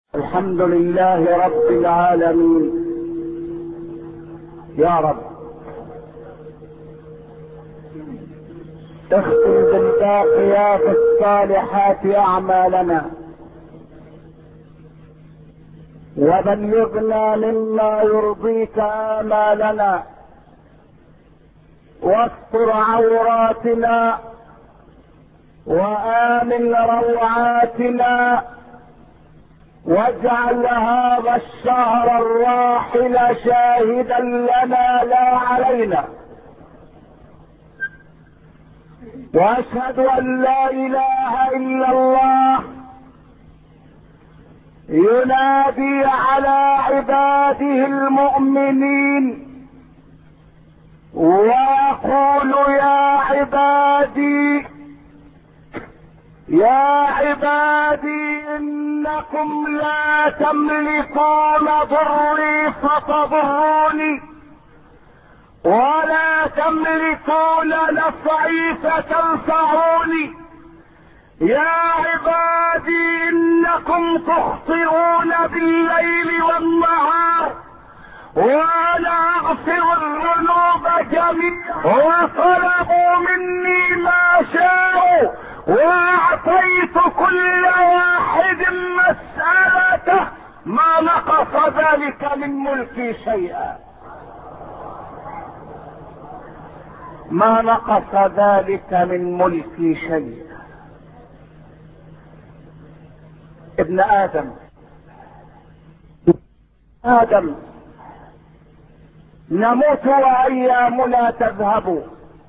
الحمد لله رب العالمين. يا رب اختم بالباقيات الصالحات اعمالنا، وبلغنا مما يرضيك آمالنا، واستر عوراتنا، وآمن روعاتنا، واجعل هذا الشهر الراحل شاهدا لنا لا علينا، واشهد ان لا اله الا الله ينادي على عباده المؤمنين ويقول يا عبادي انكم لا تملكون ضري فتضروني، ولا تملكون نفعي فتنفعوني. يا عبادي انكم تخطئون بالليل والنهار، وانا اغفر الذنوب جميعا، وطلبوا مني ما شاءوا، واعطيت كل واحد مسألته، ما نقص ذلك من ملكي شيئا، ما نقص ذلك من ملكي شيئا. ابن آدم نموت وأيامنا تذهب،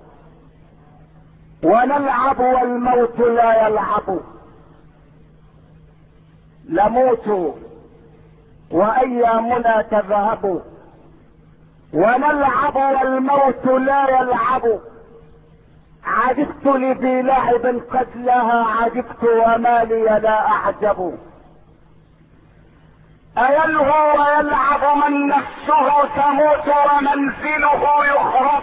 ونلعب والموت لا يلعب. نموت وأيامنا تذهب، ونلعب والموت لا يلعب. عجبت لذي لعب قد لها عجبت، وما لي لا أعجب. أيلهو ويلعب من نفسه تموت ومنزله يخرب.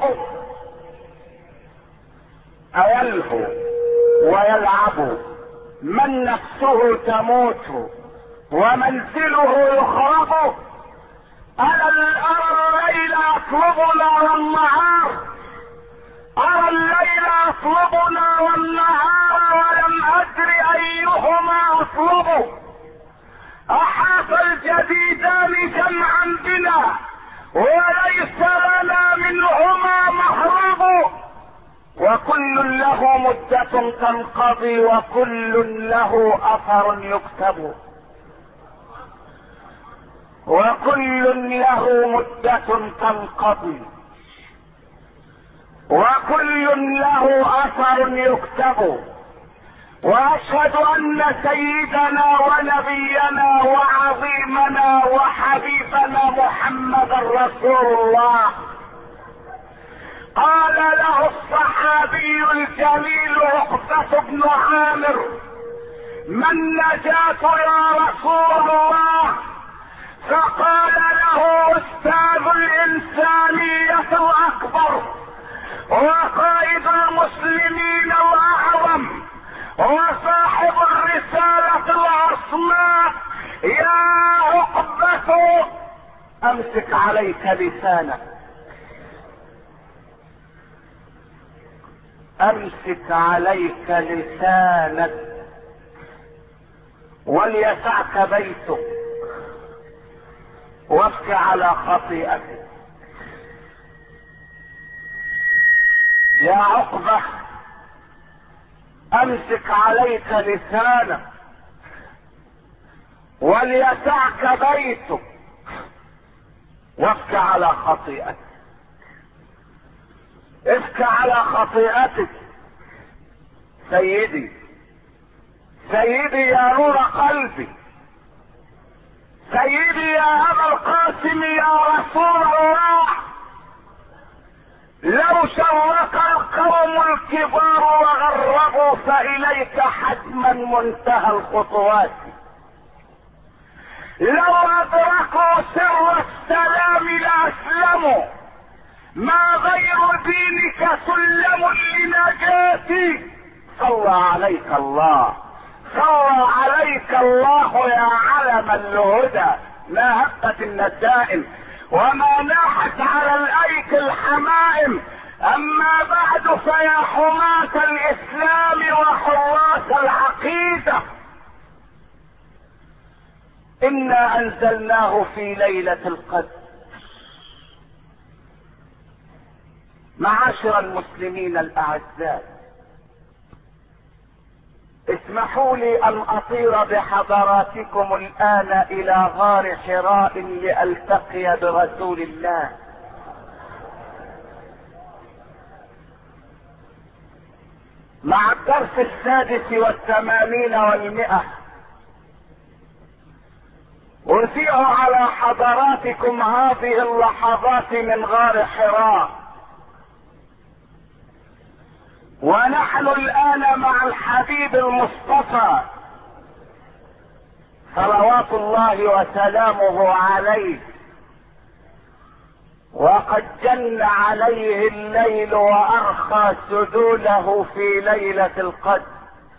أيلهو ويلعب من نفسه تموت ومنزله يخرب. أرى الليل أطلبنا والنهار، أرى الليل أطلبنا والنهار، ولم أدر أيهما أطلب. أحاط الجديدان جمعا بنا، وليس لنا منهما مهرب. وكل له مدة تنقضي، وكل له أثر يكتب. وكل له مدة تنقضي، وكل له أثر يكتب. واشهد ان سيدنا ونبينا وعظيمنا وحبيبنا محمد رسول الله قال له الصحابي الجليل عقبة بن عامر: ما النجاة يا رسول الله؟ فقال له: استاذ الانسانية الاكبر، وقائد المسلمين الاعظم، وصاحب الرسالة العصماء. يا عقبة، امسك عليك لسانك، امسك عليك لسانك، وليسعك بيتك، وابك على خطيئتك. يا عقبة، امسك عليك لسانك، وليسعك بيتك، وابك على خطيئتك. ابك على خطيئتك. سيدي يا نور قلبي، سيدي يا ابا القاسم، يا رسول الله، لو شرك القوم الكبار وغربوا فإليك حتما منتهى الخطوات. لو أدركوا سر السلام لأسلموا، ما غير دينك سلم لنجاتي. صلى عليك الله، صلى عليك الله يا علم الهدى، ما هبت النسائم وما ناحت على الايك الحمائم. اما بعد فيا حماة الاسلام وحراس العقيدة، انا انزلناه في ليلة القدر. معاشر المسلمين الاعزاء، اسمحوا لي ان اطير بحضراتكم الان الى غار حراء لالتقي برسول الله. مع الدرس 86 أذيع على حضراتكم هذه اللحظات من غار حراء، ونحن الآن مع الحبيب المصطفى صلوات الله وسلامه عليه، وقد جن عليه الليل وأرخى سدوله في ليلة القدر.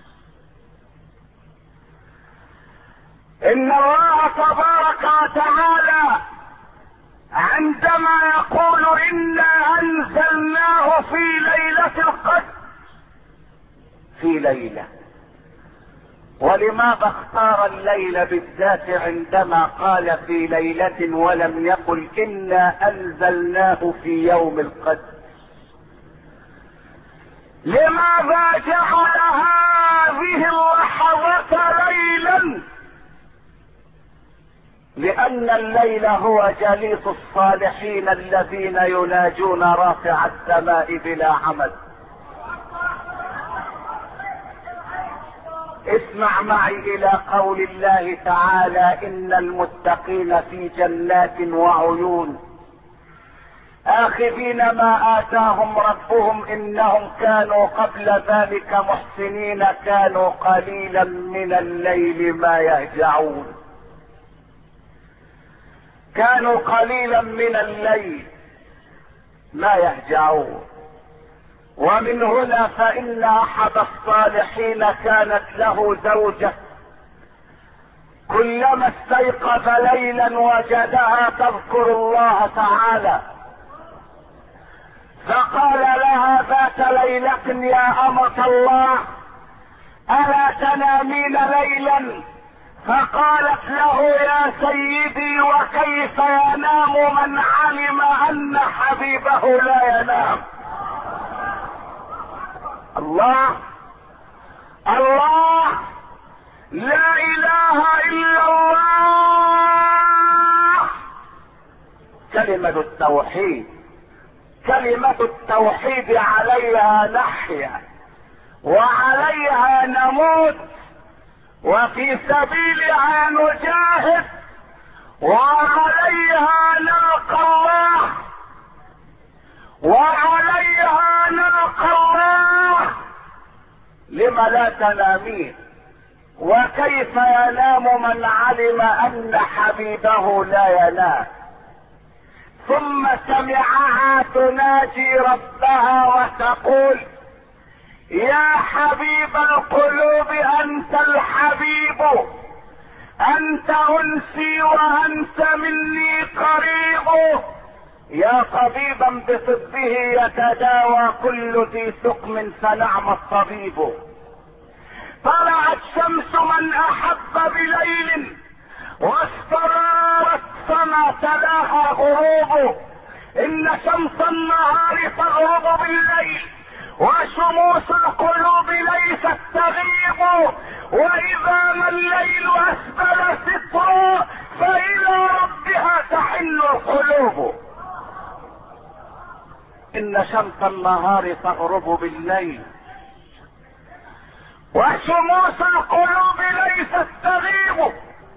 إن الله تبارك وتعالى عندما يقول إنا أنزلناه في ليلة القدر، في ليلة، ولماذا اختار الليل بالذات عندما قال في ليلة ولم يقل إنا أنزلناه في يوم القدر؟ لماذا جعل هذه اللحظة ليلا؟ لأن الليل هو جليس الصالحين الذين يناجون رافع السماء بلا عمد. اسمع معي الى قول الله تعالى: ان المتقين في جنات وعيون اخذين ما اتاهم ربهم انهم كانوا قبل ذلك محسنين كانوا قليلا من الليل ما يهجعون. كانوا قليلا من الليل ما يهجعون. ومن هنا فإن أحد الصالحين كانت له زوجة كلما استيقظ ليلا وجدها تذكر الله تعالى، فقال لها ذات ليلة: يا أمة الله ألا تنامين ليلا؟ فقالت له: يا سيدي وكيف ينام من علم أن حبيبه لا ينام؟ الله الله، لا اله الا الله. كلمة التوحيد، كلمة التوحيد عليها نحيا وعليها نموت وفي سبيلها نجاهد وعليها نلقى الله، وعليها نلقى الله. لم لا تنامين؟ وكيف ينام من علم ان حبيبه لا ينام؟ ثم سمعها تناجي ربها وتقول: يا حبيب القلوب انت الحبيب، انت انسي وانت مني قريب، يا طبيبا بطبه يتداوى كل ذي سقم فنعم الطبيب. طلعت شمس من احب بليل واسترارت فما تلاها غروب. ان شمس النهار تغرب بالليل وشموس القلوب ليست تغيب، واذا ما الليل اسفل سترا فالى ربها تحن القلوب. ان شمس النهار تغرب بالليل وشموس القلوب ليست تغيب.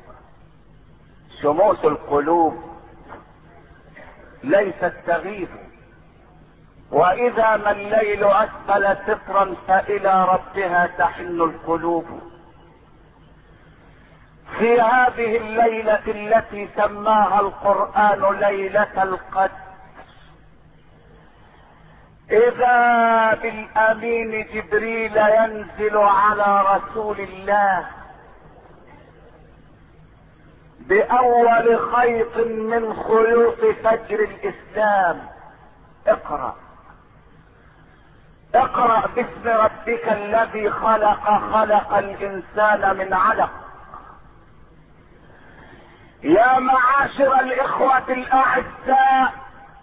شموس القلوب ليست تغيب، واذا ما الليل اسفل سترا فالى ربها تحن القلوب. في هذه الليلة التي سماها القرآن ليلة القدر اذا بالامين جبريل ينزل على رسول الله باول خيط من خيوط فجر الاسلام. اقرأ اقرأ باسم ربك الذي خلق، خلق الانسان من علق. يا معاشر الاخوة الاعزاء،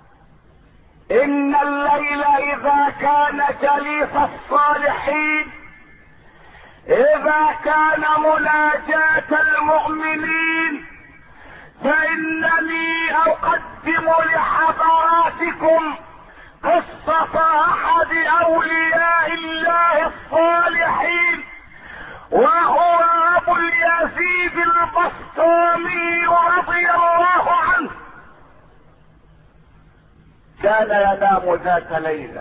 ان الليل اذا كان جليس الصالحين، اذا كان مناجاة المؤمنين، فانني اقدم لحضراتكم قصة احد اولياء الله الصالحين، وهو ابو اليزيد البسطامي رضي الله عنه. كان ينام ذات ليلة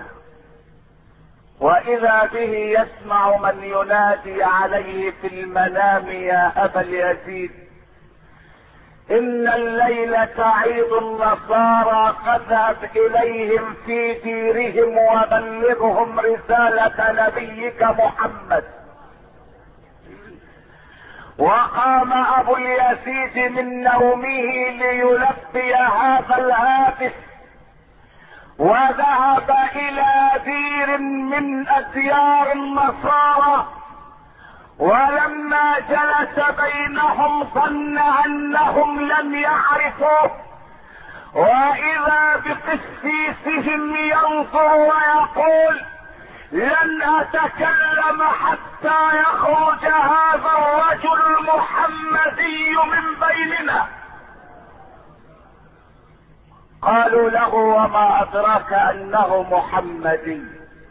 واذا به يسمع من ينادي عليه في المنام: يا ابا اليزيد، ان الليلة عيد النصارى، فاذهب اليهم في ديرهم وبلغهم رسالة نبيك محمد. وقام ابو اليزيد من نومه ليلبي هذا الهاتف، وذهب الى دير من اديار النصارى، ولما جلس بينهم ظن انهم لم يعرفوه، واذا بقسيسهم ينظر ويقول: لن اتكلم حتى يخرج هذا الرجل المحمدي من بيننا. قالوا له: وما ادراك انه محمدي؟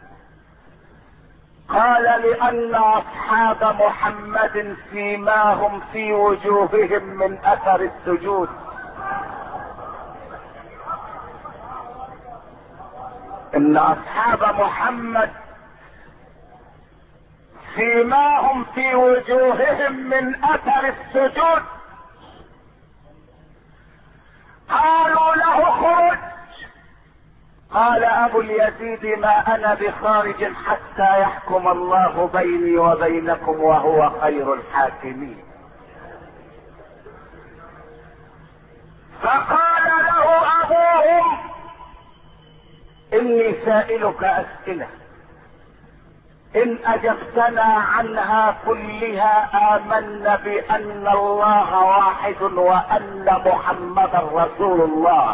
قال: لان اصحاب محمد سيماهم في وجوههم من اثر السجود. ان اصحاب محمد سيماهم في وجوههم من اثر السجود. قالوا له: خرج. قال ابو اليزيد: ما انا بخارج حتى يحكم الله بيني وبينكم وهو خير الحاكمين. فقال له ابوهم: اني سائلك اسئلة، ان اجبتنا عنها كلها امنا بان الله واحد وان محمدا رسول الله،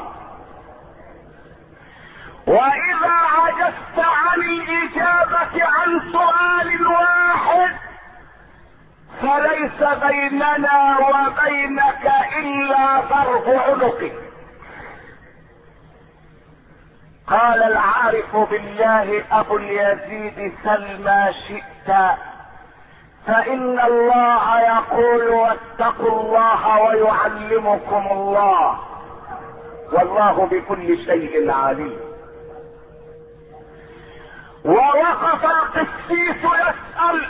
واذا عجزت عن الاجابة عن سؤال واحد فليس بيننا وبينك الا ضرب عنقك. قال العارف بالله ابو اليزيد: سل ما شئت، فان الله يقول: واتقوا الله ويعلمكم الله، والله بكل شيء عليم. ووقف القسيس يسأل،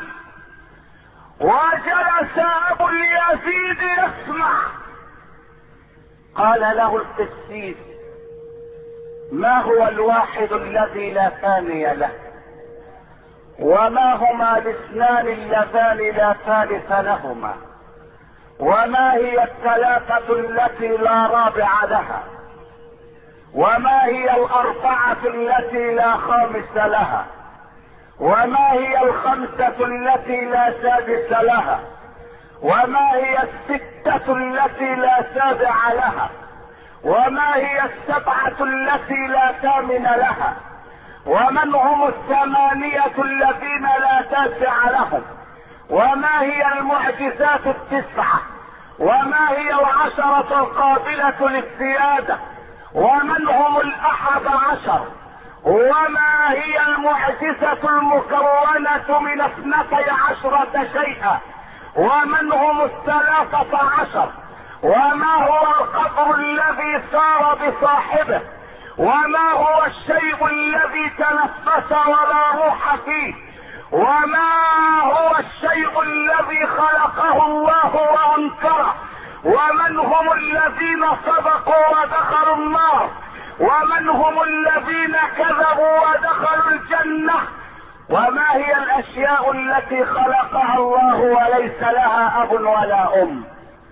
وجلس ابو اليزيد يسمع. قال له القسيس: ما هو الواحد الذي لا ثاني له؟ وما هما الاثنان اللذان لا ثالث لهما؟ وما هي الثلاثة التي لا رابع لها؟ وما هي الاربعة التي لا خامس لها؟ وما هي الخمسة التي لا سادس لها؟ وما هي الستة التي لا سابع لها؟ وما هي السبعة التي لا ثامن لها؟ ومن هم الثمانية الذين لا تاسع لهم؟ وما هي المعجزات التسعة؟ وما هي العشرة القابلة للسيادة؟ ومن هم ال11؟ وما هي المعجزة المكونة من 12 شيئا؟ ومن هم 13؟ وما هو القبر الذي سار بصاحبه؟ وما هو الشيء الذي تنفس ولا روح فيه؟ وما هو الشيء الذي خلقه الله وانكره؟ ومن هم الذين صدقوا ودخلوا النار؟ ومن هم الذين كذبوا ودخلوا الجنة؟ وما هي الاشياء التي خلقها الله وليس لها اب ولا ام؟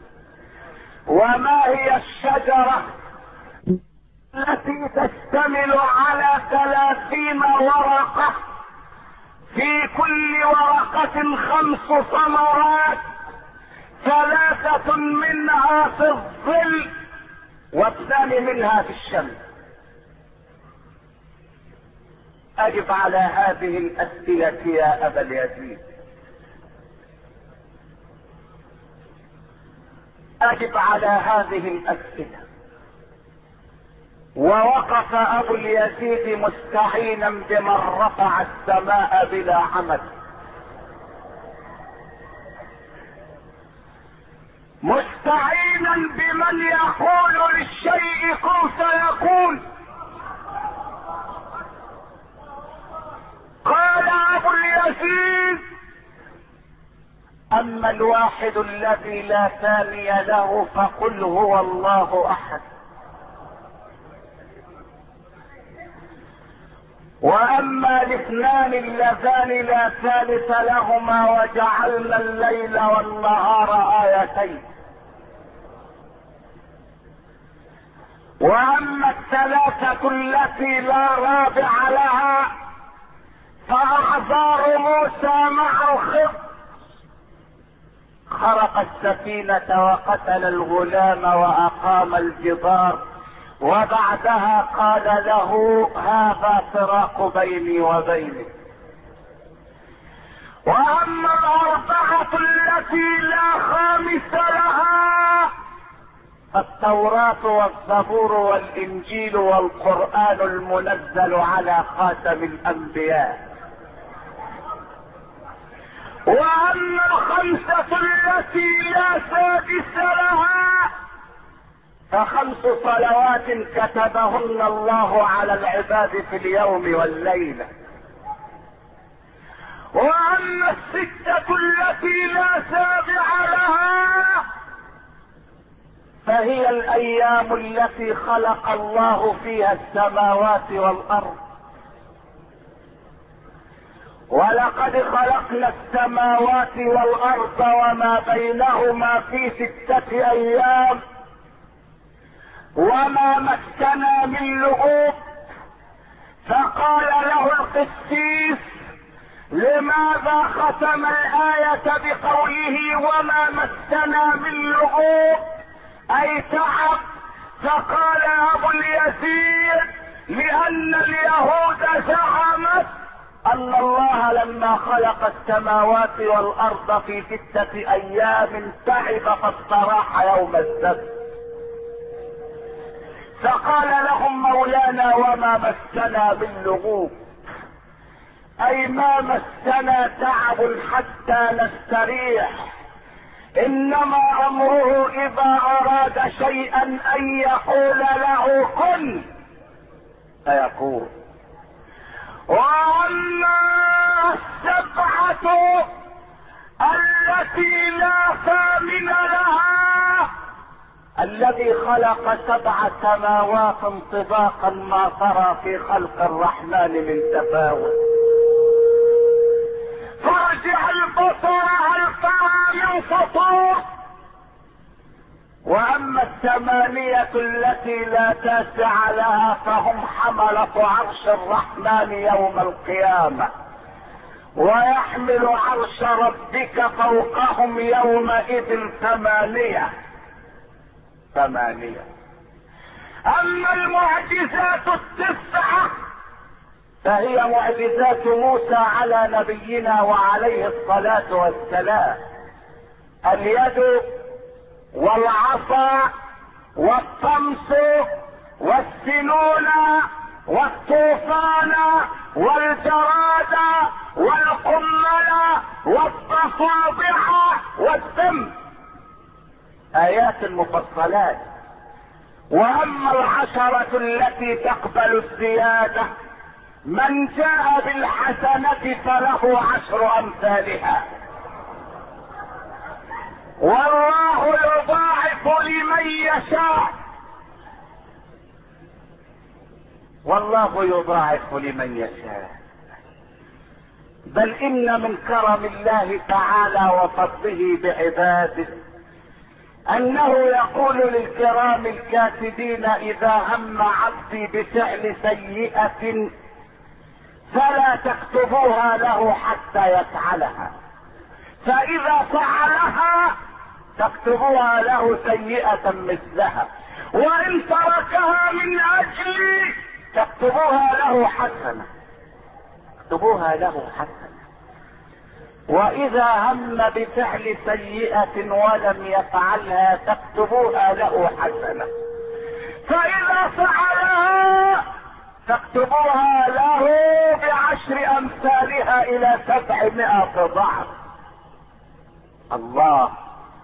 وما هي الشجرة التي تشتمل على 30 ورقة، في كل ورقة 5 ثمرات، 3 منها في الظل و2 منها في الشمس؟ اجب على هذه الاسئلة يا ابا اليزيد، اجب على هذه الاسئلة. ووقف ابو اليزيد مستعينا بمن رفع السماء بلا عمد، مستعينا بمن يقول للشيء كن فيكون. قال ابو اليزيد: اما الواحد الذي لا ثاني له فقل هو الله احد، واما الاثنان اللذان لا ثالث لهما وجعلنا الليل والنهار ايتين، واما الثلاثة التي لا رابع لها فاعذار موسى مع الخضر، خرق السفينة وقتل الغلام واقام الجدار، وبعدها قال له هذا فراق بيني وبينك. واما 4 التي لا خامس لها التوراة والزبور والانجيل والقرآن المنزل على خاتم الانبياء. واما 5 التي لا سادس لها ف5 صلوات كتبهن الله على العباد في اليوم والليلة. واما 6 التي لا سابع لها فهي الايام التي خلق الله فيها السماوات والارض. ولقد خلقنا السماوات والارض وما بينهما في 6 ايام وما مسنا من لغوب. فقال له القسيس: لماذا ختم الآية بقوله وما مسنا من لغوب اي تعب؟ فقال ابو اليزيد: لان اليهود زعمت ان الله لما خلق السماوات والارض في 6 ايام تعب فاستراح يوم السبت. فقال لهم مولانا: وما مسنا من لغوب اي ما مسنا تعب حتى نستريح، انما امره اذا اراد شيئا ان يقول له كن فيكون. واما 7 التي لا ثامن لها الذي خلق 7 سماوات طباقا ما ترى في خلق الرحمن من تفاوت. فارجع البصر هل ترى من فطور. واما 8 التي لا تاسع لها فهم حملة عرش الرحمن يوم القيامة، ويحمل عرش ربك فوقهم يومئذ 8. اما المعجزات 9 فهي معجزات موسى على نبينا وعليه الصلاة والسلام: اليد والعصا والطمس والسنون والطوفان والجراد والقمل والضفادع والدم، ايات مفصلات. واما 10 التي تقبل الزيادة من جاء بالحسنة فله 10 امثالها، والله يضاعف لمن يشاء. والله يضاعف لمن يشاء. بل ان من كرم الله تعالى وفضله بعباده انه يقول للكرام الكاتبين: اذا هم عبدي بفعل سيئة فلا تكتبوها له حتى يفعلها، فاذا فعلها تكتبوها له سيئة مثلها، وان تركها من اجلي تكتبوها له حسنة. اكتبوها له حسنة. واذا هم بفعل سيئة ولم يفعلها تكتبوها له حسنة، فاذا فعلها تكتبوها له ب10 امثالها الى 700 ضعف. الله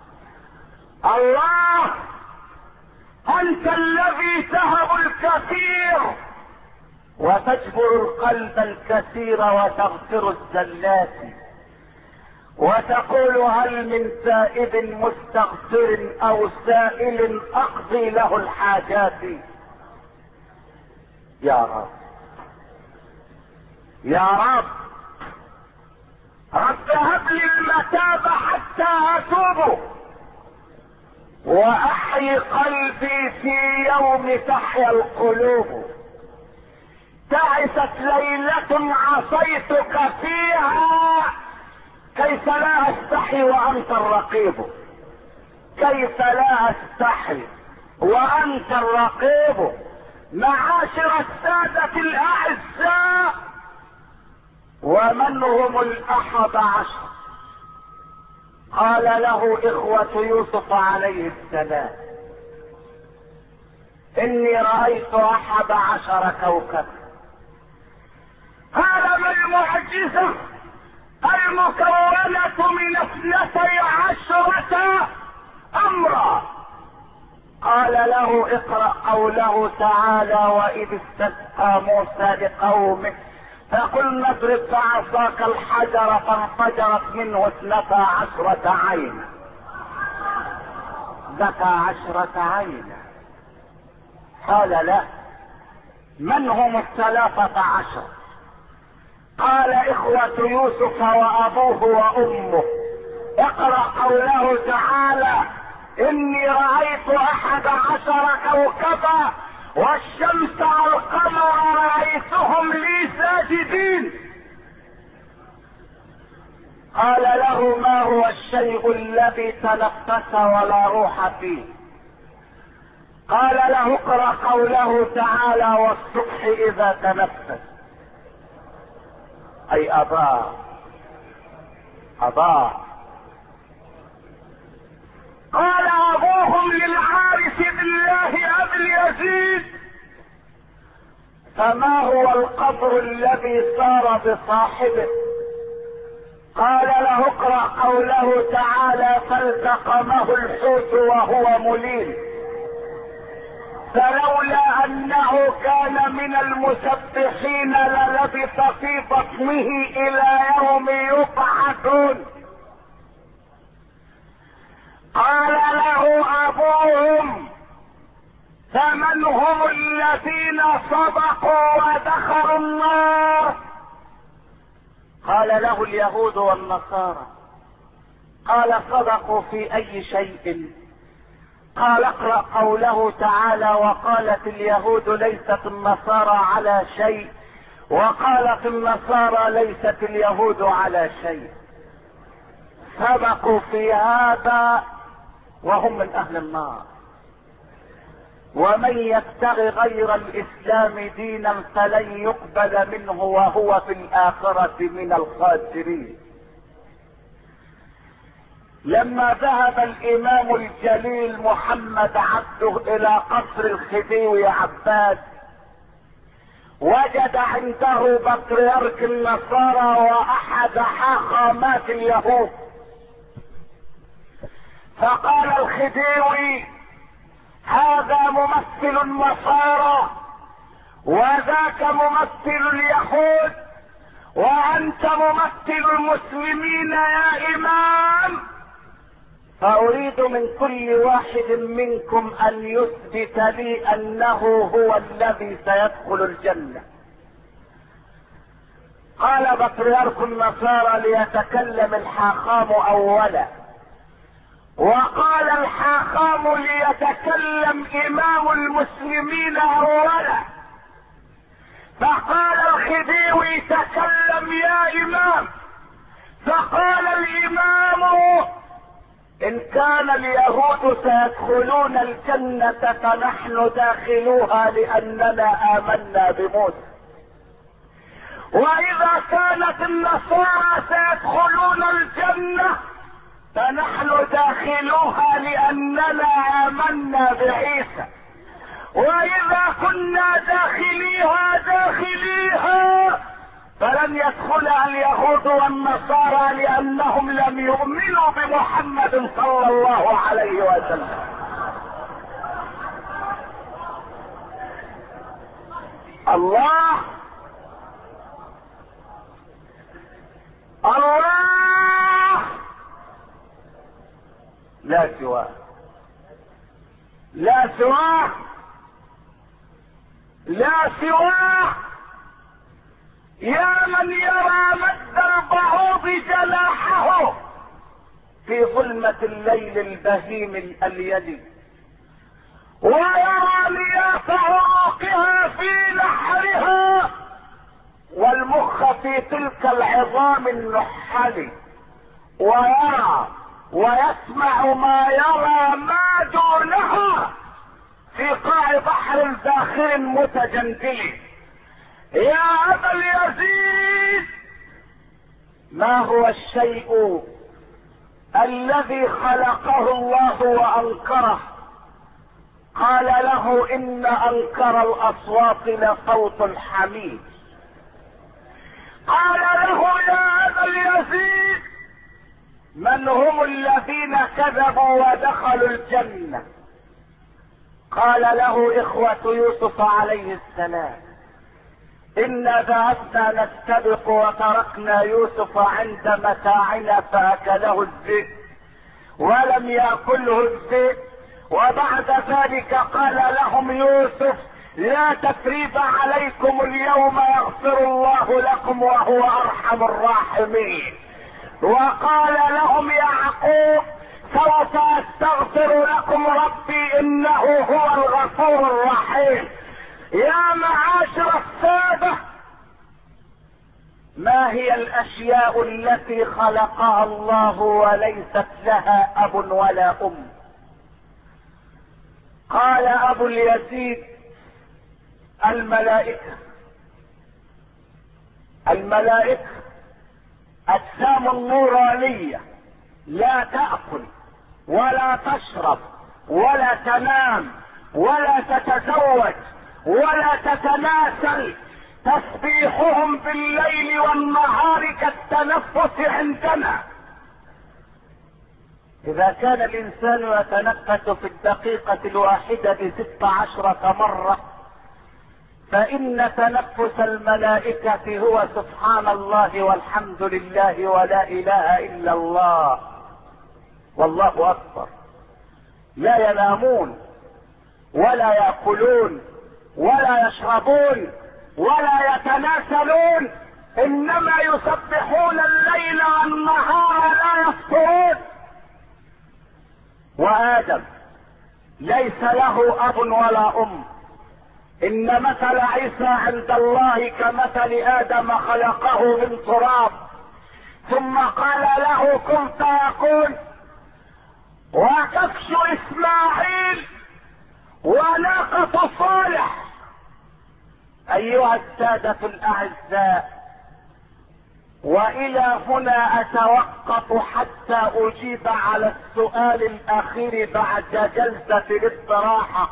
الله، انت الذي تهب الكثير وتجبر القلب الكثير وتغفر الزلات، وتقول: هل من تائب مستغفر او سائل اقضي له الحاجات. يا رب يا رب، رب هب لي المتاب حتى اتوب، واحيي قلبي في يوم تحيا القلوب. تعست ليلة عصيتك فيها، كيف لا استحي وانت الرقيب، كيف لا استحي وانت الرقيب. معاشر السادة الاعزاء، ومن هم 11؟ قال له اخوة يوسف عليه السلام: اني رأيت 11 كوكبا. هذا المعجزة المكونة من 12 امرا. قال له: اقرأ قوله تعالى: واذ استسقى موسى لقومه فقلنا اضرب بعصاك الحجر فانفجرت منه 12 عينا. 12 عينا. قال له: من هم 13؟ قال: اخوة يوسف وابوه وامه. اقرأ قوله تعالى: اني رأيت 11 كوكبا والشمس والقمر رأيتهم لي ساجدين. قال له: ما هو الشيء الذي تنفس ولا روح فيه؟ قال له: اقرأ قوله تعالى: والصبح اذا تنفس. اي اباه قال ابوهم للحارث بن الله ابي يزيد: فما هو القبر الذي صار بصاحبه؟ قال له: اقرأ قوله تعالى: فالتقمه الحوت وهو مليم، فلولا انه كان من المسبحين للبث في بطنه الى يوم يبعثون. قال له ابوهم: فمن هم الذين صدقوا ودخلوا النار؟ قال له: اليهود والنصارى. قال: صدقوا في اي شيء؟ قال: اقرأ قوله تعالى: وقالت اليهود ليست النصارى على شيء، وقالت النصارى ليست اليهود على شيء. سبقوا في هذا وهم من اهل النار. ومن يبتغي غير الاسلام دينا فلن يقبل منه وهو في الاخرة من الخاسرين. لما ذهب الامام الجليل محمد عبده الى قصر الخديوي عباس، وجد عنده بطريرك النصارى واحد حاخامات اليهود، فقال الخديوي: هذا ممثل النصارى وذاك ممثل اليهود، وانت ممثل المسلمين يا امام. فاريد من كل واحد منكم ان يثبت لي انه هو الذي سيدخل الجنة. قال بطريرك النصارى ليتكلم الحاخام اولا، وقال الحاخام ليتكلم امام المسلمين اولا، فقال الخديوي تكلم يا امام، فقال الامام ان كان اليهود سيدخلون الجنة فنحن داخلوها لاننا امنا بموسى، واذا كانت النصارى سيدخلون الجنة فنحن داخلوها لاننا امنا بعيسى، واذا كنا داخليها فلن يدخلها اليهود والنصارى لانهم لم يؤمنوا بمحمد صلى الله عليه وسلم. الله الله لا سواه، لا سواه، لا سواه. يا من يرى مد البعوض جناحه في ظلمة الليل البهيم الأليد، ويرى نيات عروقها في نحرها، والمخ في تلك العظام النحل، ويرى ويسمع ما يرى ما دونها في قاع بحر زاخر متجندل. يا ابا اليزيد، ما هو الشيء الذي خلقه الله وانكره؟ قال له ان انكر الاصوات لصوت الحميد. قال له يا ابا اليزيد، من هم الذين كذبوا ودخلوا الجنة؟ قال له اخوة يوسف عليه السلام، إنا ذهبنا نستبق وتركنا يوسف عند متاعنا فأكله الذئب ولم يأكله الذئب. وبعد ذلك قال لهم يوسف لا تثريب عليكم اليوم يغفر الله لكم وهو أرحم الراحمين. وقال لهم يعقوب سوف أستغفر لكم ربي إنه هو الغفور الرحيم. يا معاشر السادة، ما هي الاشياء التي خلقها الله وليست لها اب ولا ام؟ قال ابو اليزيد الملائكة. الملائكة اجسام نورانية لا تأكل ولا تشرب ولا تنام ولا تتزوج ولا تتناسل، تسبيحهم بالليل والنهار كالتنفس عندنا. اذا كان الانسان يتنفس في الدقيقة الواحدة 16 مرة، فان تنفس الملائكة هو سبحان الله والحمد لله ولا اله الا الله والله اكبر. لا ينامون ولا يأكلون ولا يشربون ولا يتناسلون، انما يسبحون الليل والنهار لا يفطرون. وآدم ليس له اب ولا ام، ان مثل عيسى عند الله كمثل ادم خلقه من تراب ثم قال له كن فيكون. وكبش اسماعيل وناقة صالح. ايها السادة الاعزاء، والى هنا اتوقف حتى اجيب على السؤال الاخير بعد جلسة الاستراحة،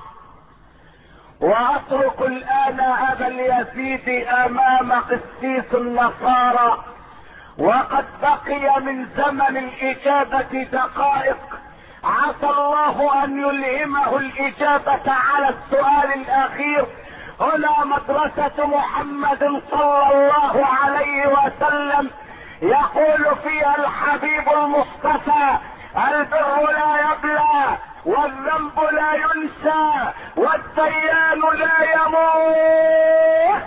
واترك الان ابا اليزيد امام قسيس النصارى، وقد بقي من زمن الاجابة دقائق، عسى الله ان يلهمه الاجابة على السؤال الاخير. هنا مدرسة محمد صلى الله عليه وسلم، يقول فيها الحبيب المصطفى البر لا يبلى، والذنب لا ينسى، والديان لا يموت.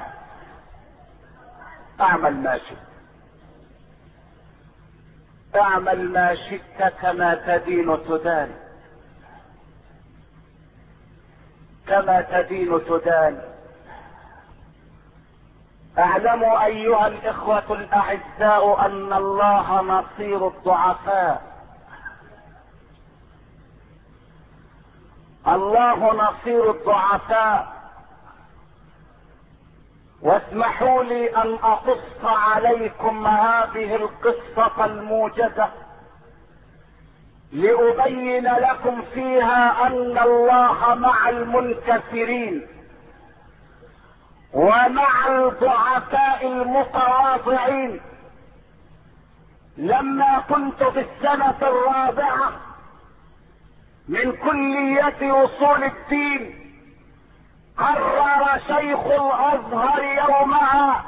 اعمل ما شئت، اعمل ما شئت كما تدين تدان، كما تدين تدان. اعلموا ايها الاخوة الاعزاء ان الله نصير الضعفاء، الله نصير الضعفاء. واسمحوا لي ان اقص عليكم هذه القصة الموجزة لأبين لكم فيها ان الله مع المنكسرين ومع الضعفاء المتواضعين. لما كنت في السنة الرابعة من كلية اصول الدين قرر شيخ الازهر يومها،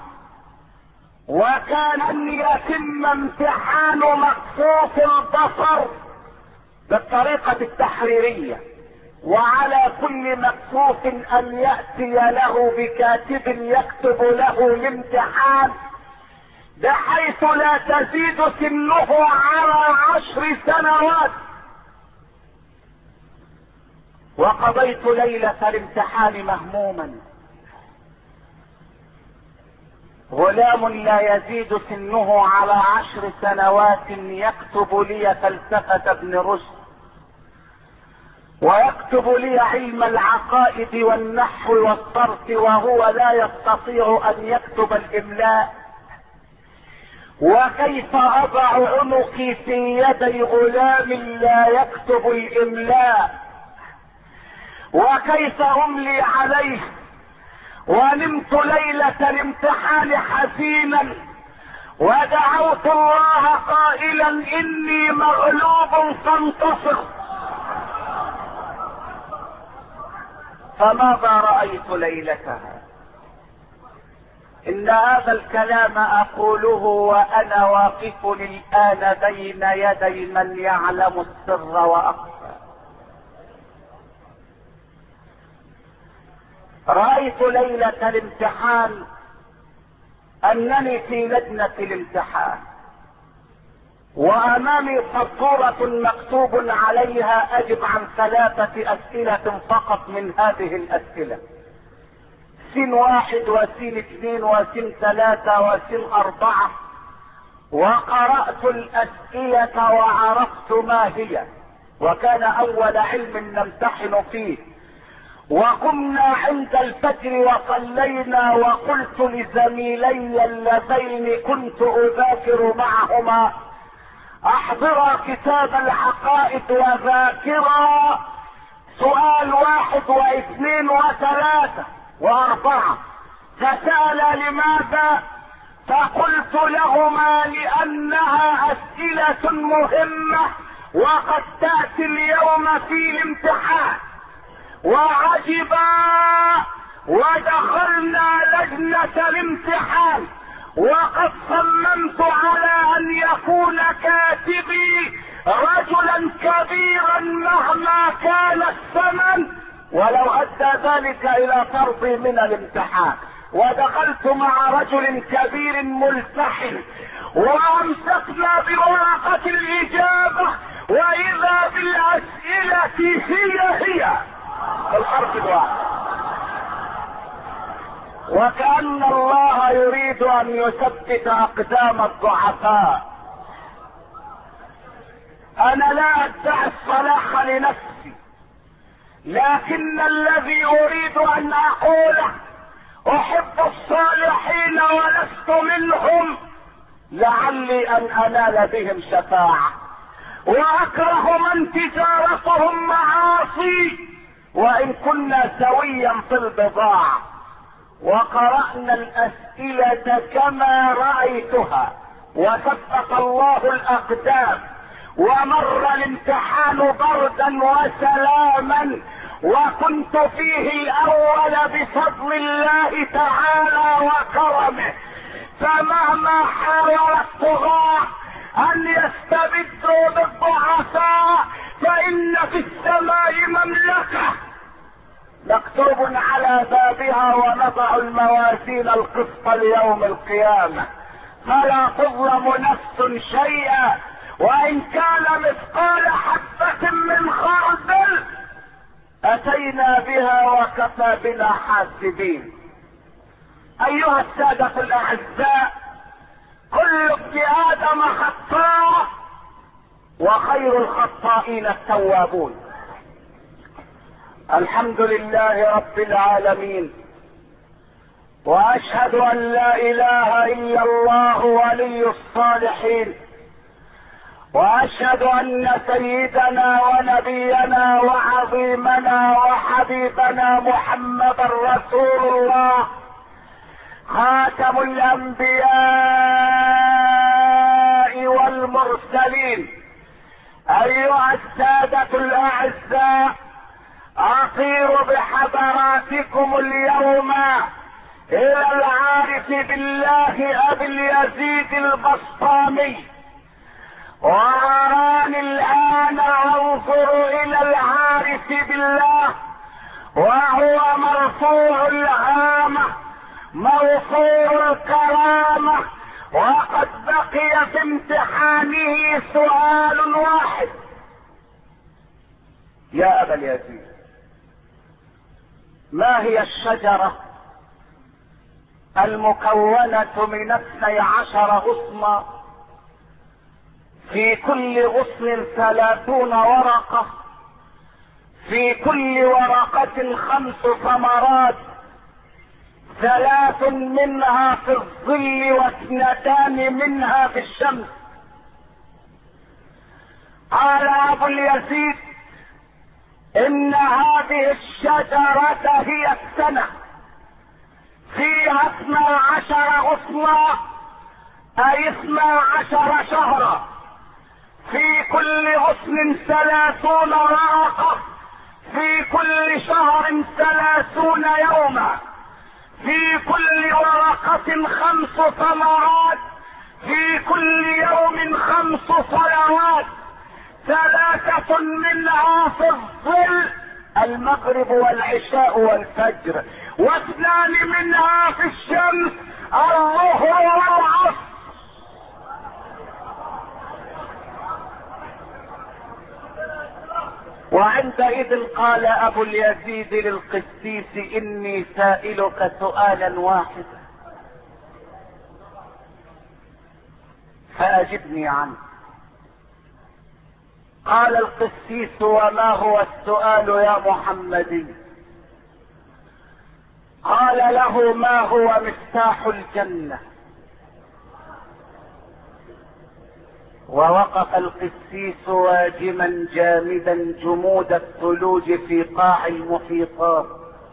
وكان ان يتم امتحان مكفوف البصر بالطريقة التحريرية، وعلى كل مكفوف ان يأتي له بكاتب يكتب له الامتحان بحيث لا تزيد سنه على 10 سنوات. وقضيت ليلة الامتحان مهموما، غلام لا يزيد سنه على 10 سنوات يكتب لي فلسفة ابن رشد، ويكتب لي علم العقائد والنحو والصرف، وهو لا يستطيع ان يكتب الاملاء. وكيف اضع عنقي في يدي غلام لا يكتب الاملاء، وكيف املي عليه. ونمت ليلة الامتحان حزينا ودعوت الله قائلا اني مغلوب فانتصر. فماذا رأيت ليلتها؟ ان هذا الكلام اقوله وانا واقف الان بين يدي من يعلم السر واخفى. رأيت ليلة الامتحان انني في لجنة الامتحان، وامامي سطورة مكتوب عليها اجب عن 3 اسئلة فقط من هذه الاسئلة، سين 1 وسين 2 وسين 3 وسين 4. وقرأت الاسئلة وعرفت ما هي، وكان اول علم نمتحن فيه. وقمنا عند الفجر وصلينا، وقلت لزميلي اللذين كنت اذاكر معهما احضرا كتاب العقائد وذاكرا سؤال 1 و2 و3 و4. فسأل لماذا؟ فقلت لهما لانها اسئلة مهمة وقد تأتي اليوم في الامتحان. وعجبا، ودخلنا لجنة الامتحان وقد صممت على ان يكون كاتبي رجلا كبيرا مهما كان الثمن، ولو ادى ذلك الى طردي من الامتحان. ودخلت مع رجل كبير ملتحن وامسكنا بورقة الاجابة، واذا بالاسئلة هي الحرف الواحد. وكأن الله يريد ان يثبت اقدام الضعفاء. انا لا ادعي الصلاح لنفسي، لكن الذي اريد ان اقوله احب الصالحين ولست منهم، لعلي ان انال بهم شفاعة، واكره من تجارتهم معاصي وان كنا سويا في البضاعة. وقرأنا الاسئلة كما رأيتها وثبت الله الاقدام، ومر الامتحان بردا وسلاما، وكنت فيه الاول بفضل الله تعالى وكرمه. فمهما حاول الطغاة ان يستبدوا بالضعفاء، فان في السماء مملكة مكتوب على بابها ونضع الموازين القسط ليوم القيامة فلا تظلم نفس شيئا وان كان مثقال حبة من خردل اتينا بها وكفى بنا حاسبين. ايها السادة الاعزاء، كل ابن ادم خطاء وخير الخطائين التوابون. الحمد لله رب العالمين، واشهد ان لا اله الا الله ولي الصالحين، واشهد ان سيدنا ونبينا وعظيمنا وحبيبنا محمدا رسول الله خاتم الانبياء والمرسلين. ايها السادة الاعزاء، اطير بحضراتكم اليوم الى العارف بالله ابي اليزيد البسطامي، واراني الان انظر الى العارف بالله وهو مرفوع الهامة موفور الكرامة، وقد بقي في امتحانه سؤال واحد. يا ابا اليزيد، ما هي الشجرة المكونة من 12 غصنا في كل غصن 30 ورقة، في كل ورقة 5 ثمرات، 3 منها في الظل و2 منها في الشمس؟ قال ابو اليزيد: ان هذه الشجرة هي السنة، فيها 12 غصنا اي 12 شهرا، في كل غصن 30 ورقة، في كل شهر 30 يوما، في كل ورقة 5 ثمرات، في كل يوم 5 صلوات، 3 منها في الظل المغرب والعشاء والفجر، و2 منها في الشمس الظهر والعصر. وعندئذ قال ابو اليزيد للقسيس: اني سائلك سؤالا واحدا فاجبني عنه. قال القسيس: وما هو السؤال يا محمدي؟ قال له: ما هو مفتاح الجنة؟ ووقف القسيس واجما جامدا جمود الثلوج في قاع المحيطات،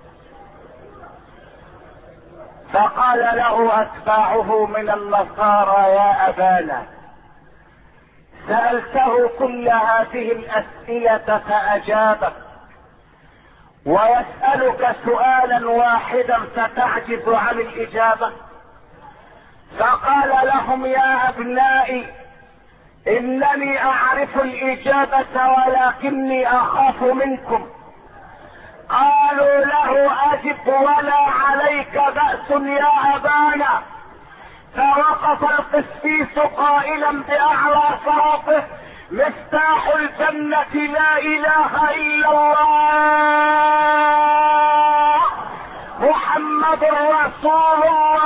فقال له اتباعه من النصارى: يا ابانا، سألته كل هذه الاسئلة فاجابك، ويسألك سؤالا واحدا فتعجز عن الاجابة؟ فقال لهم: يا ابنائي، انني اعرف الاجابة ولكني اخاف منكم. قالوا له: اجب ولا عليك بأس يا ابانا. فوقف القسيس قائلا باعلى صوته: مفتاح الجنة لا اله الا الله محمد رسول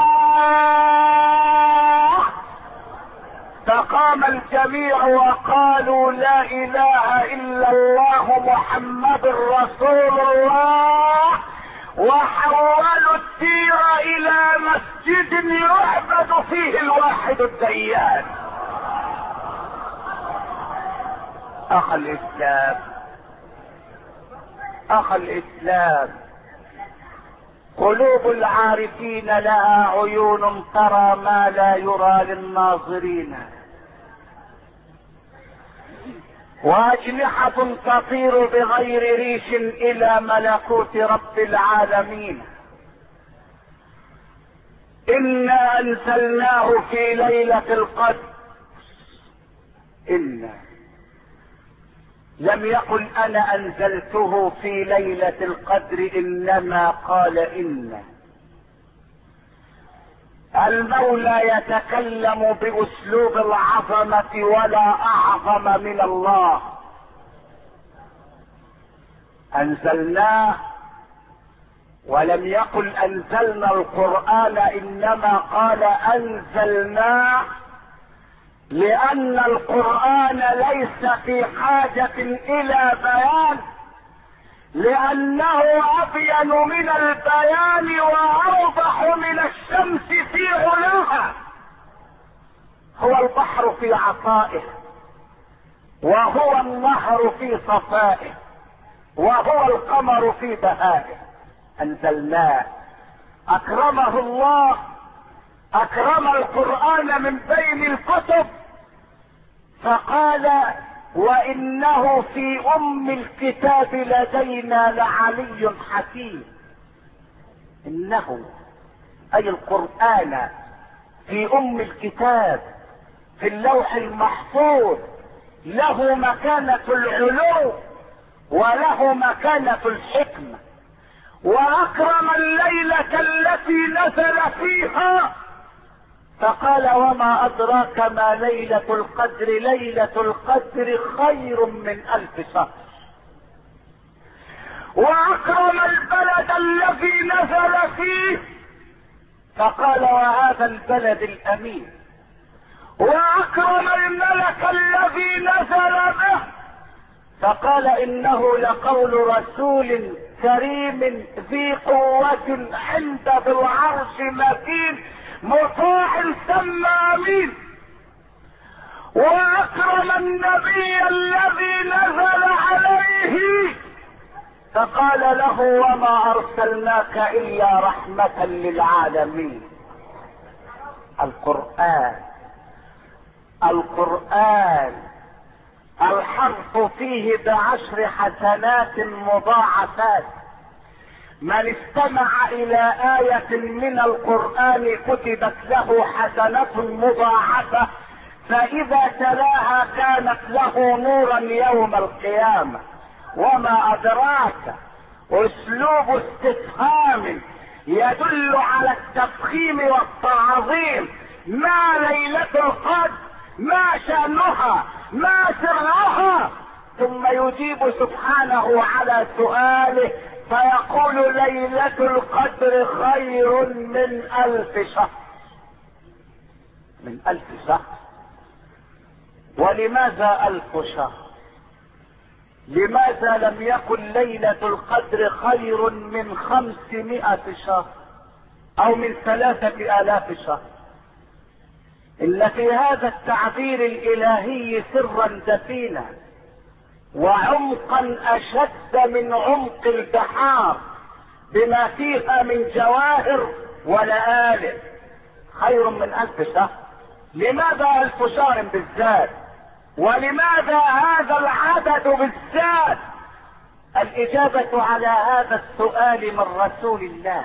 الله. فقام الجميع وقالوا: لا اله الا الله محمد رسول الله، وحولوا الدير الى مسجد يعبد فيه الواحد الديان. اخ الاسلام، اخ الاسلام، قلوب العارفين لها عيون ترى ما لا يرى للناظرين، واجنحة تطير بغير ريش الى ملكوت رب العالمين. انا انزلناه في ليلة القدر إن لم يقل أنا أنزلته في ليلة القدر، إنما قال إن. المولى يتكلم بأسلوب العظمة ولا أعظم من الله. أنزلناه، ولم يقل أنزلنا القرآن، إنما قال أنزلناه، لأن القرآن ليس في حاجة إلى بيان، لأنه أبين من البيان وأوضح من الشمس في علاها. هو البحر في عطائه، وهو النهر في صفائه، وهو القمر في بهائه. أنزلناه، أكرمه الله، أكرم القرآن من بين الكتب، فقال وإنه في أم الكتاب لدينا لعلي حكيم. إنه أي القرآن في أم الكتاب في اللوح المحفوظ له مكانة العلو وله مكانة الحكمة. وأكرم الليلة التي نزل فيها، فقال وما أدراك ما ليلة القدر، ليلة القدر خير من 1000 شهر. وأكرم البلد الذي نزل فيه، فقال وهذا البلد الأمين. وأكرم الملك الذي نزل به، فقال إنه لقول رسول كريم ذي قوة عند ذي العرش مكين مطاع ثم امين. واكرم النبي الذي نزل عليه، فقال له وما ارسلناك الا رحمة للعالمين. القرآن الحرف فيه ب10 حسنات مضاعفات. من استمع الى آية من القرآن كتبت له حسنة مضاعفة، فاذا تلاها كانت له نورا يوم القيامة. وما ادراك، اسلوب استفهام يدل على التفخيم والتعظيم. ما ليلة القدر، ما شأنها، ما سرها؟ ثم يجيب سبحانه على سؤاله فيقول ليلة القدر خير من 1000 شهر. من 1000 شهر. ولماذا 1000 شهر؟ لماذا لم يكن ليلة القدر خير من 500 شهر او من 3000 شهر؟ ان في هذا التعبير الالهي سرا دفينا وعمقا اشد من عمق البحار بما فيها من جواهر ولآلئ. خير من 1000 شهر. لماذا 1000 شهر بالذات؟ ولماذا هذا العدد بالذات؟ الإجابة على هذا السؤال من رسول الله.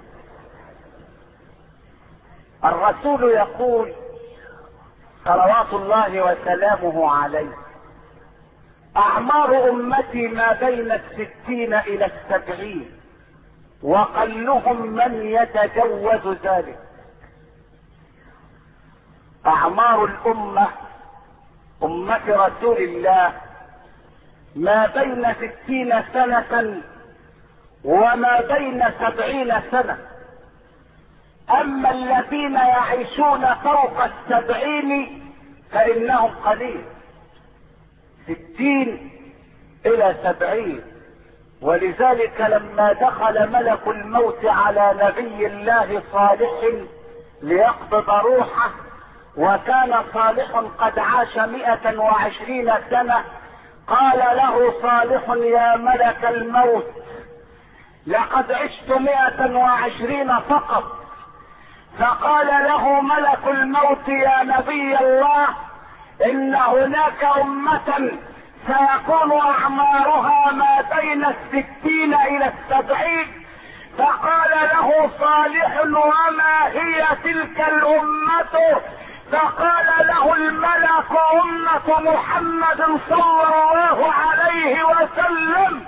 الرسول يقول صلوات الله وسلامه عليه: اعمار امتي ما بين 60 الى 70، وقلهم من يتجوز ذلك. اعمار الامة، امة رسول الله، ما بين 60 سنة وما بين 70 سنة. اما الذين يعيشون فوق 70 فانهم قليل، 60 الى 70. ولذلك لما دخل ملك الموت على نبي الله صالح ليقبض روحه، وكان صالح قد عاش 120 سنة، قال له صالح يا ملك الموت لقد عشت 120 فقط. فقال له ملك الموت يا نبي الله ان هناك امة سيكون اعمارها ما بين 60 الى 70. فقال له صالح وما هي تلك الامة؟ فقال له الملك أمة محمد صلى الله عليه وسلم.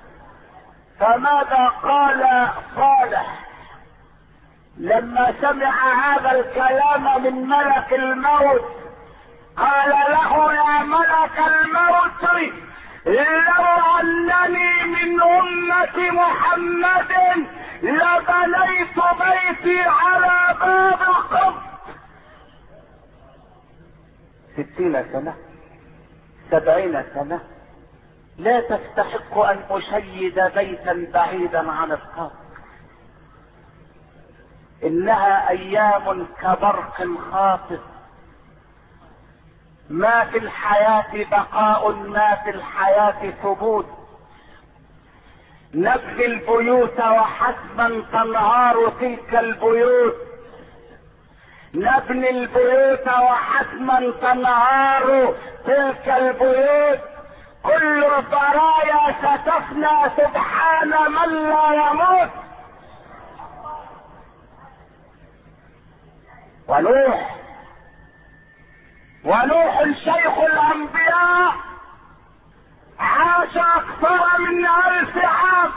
فماذا قال صالح لما سمع هذا الكلام من ملك الموت؟ قال له يا ملك الموت لو انني من امة محمد لبنيت بيتي على باب قبر. 60 سنة 70 سنة لا تستحق ان اشيد بيتا بعيدا عن القبر. انها ايام كبرق خاطف، ما في الحياة بقاء، ما في الحياة ثبوت. نبني البيوت وحتما تنهار تلك البيوت، نبني البيوت وحتما تنهار تلك البيوت. كل البرايا ستفنى سبحان من لا يموت. ونوح شيخ الانبياء عاش اكثر من 1000 عام،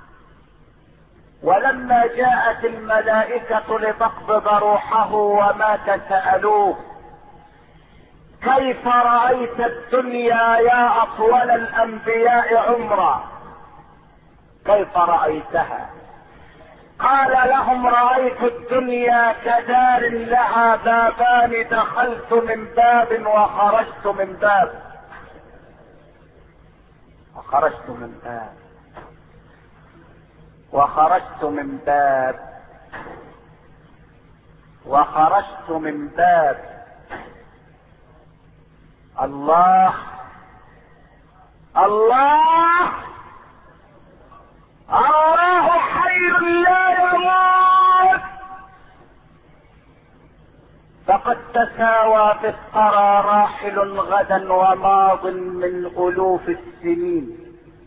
ولما جاءت الملائكة لتقبض روحه ومات سألوه كيف رأيت الدنيا يا اطول الانبياء عمرا؟ كيف رأيتها؟ قال لهم رأيت الدنيا كدار لها بابان، دخلت من باب وخرجت من باب، وخرجت من باب، وخرجت من باب، وخرجت من باب. الله الله الله حي لا يموت. فقد تساوى في الثرى راحل غدا وماض من ألوف السنين.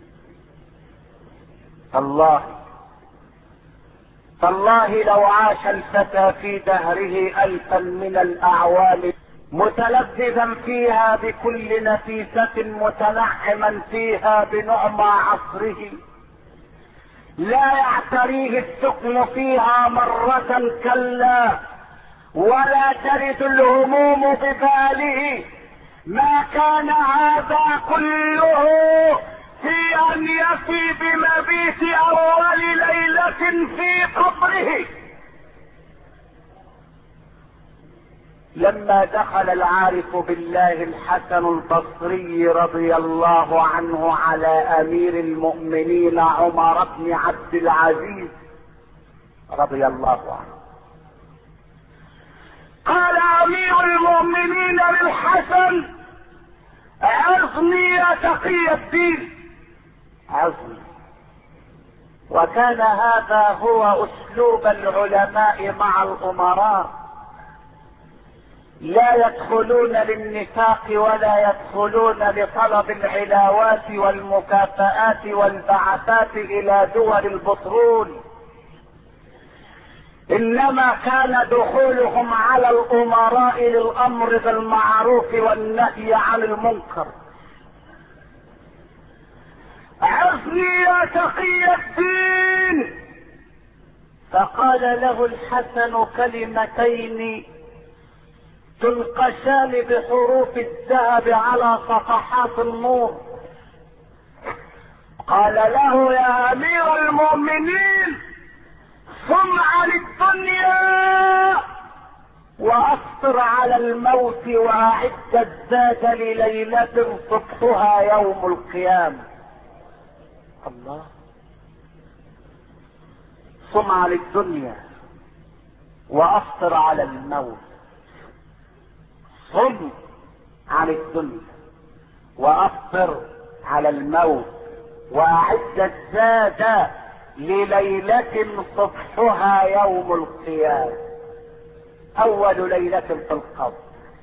تالله لو عاش الفتى في دهره 1000 من الأعوام متلذذا فيها بكل نفيسة متنعما فيها بنعمى عصره، لا يعتريه السكن فيها مرة كلا، ولا ترد الهموم بباله. ما كان هذا كله في ان يفي بمبيت اول ليلة في قبره. لما دخل العارف بالله الحسن البصري رضي الله عنه على امير المؤمنين عمر بن عبد العزيز رضي الله عنه، قال امير المؤمنين للحسن عظني يا تقي الدين، عظني. وكان هذا هو اسلوب العلماء مع الامراء، لا يدخلون للنفاق ولا يدخلون لطلب العلاوات والمكافآت والبعثات الى دول البترول، انما كان دخولهم على الامراء للامر بالمعروف والنهي عن المنكر. عظني يا تقي الدين. فقال له الحسن كلمتين تنقشان بحروف الذهب على صفحات النور. قال له يا امير المؤمنين صم عن الدنيا وافطر على الموت واعد الزاد لليلة صبحها يوم القيامة. الله، صم عن الدنيا وافطر على الموت. صم عن الدنيا وافطر على الموت واعد الزاد لليلة صبحها يوم القيامة. اول ليلة في القبر،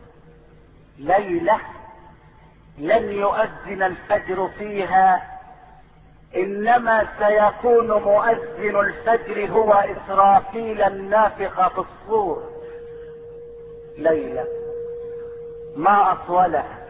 ليلة لن يؤذن الفجر فيها، انما سيكون مؤذن الفجر هو اسرافيل النافخ في الصور. ليلة ما أطولها،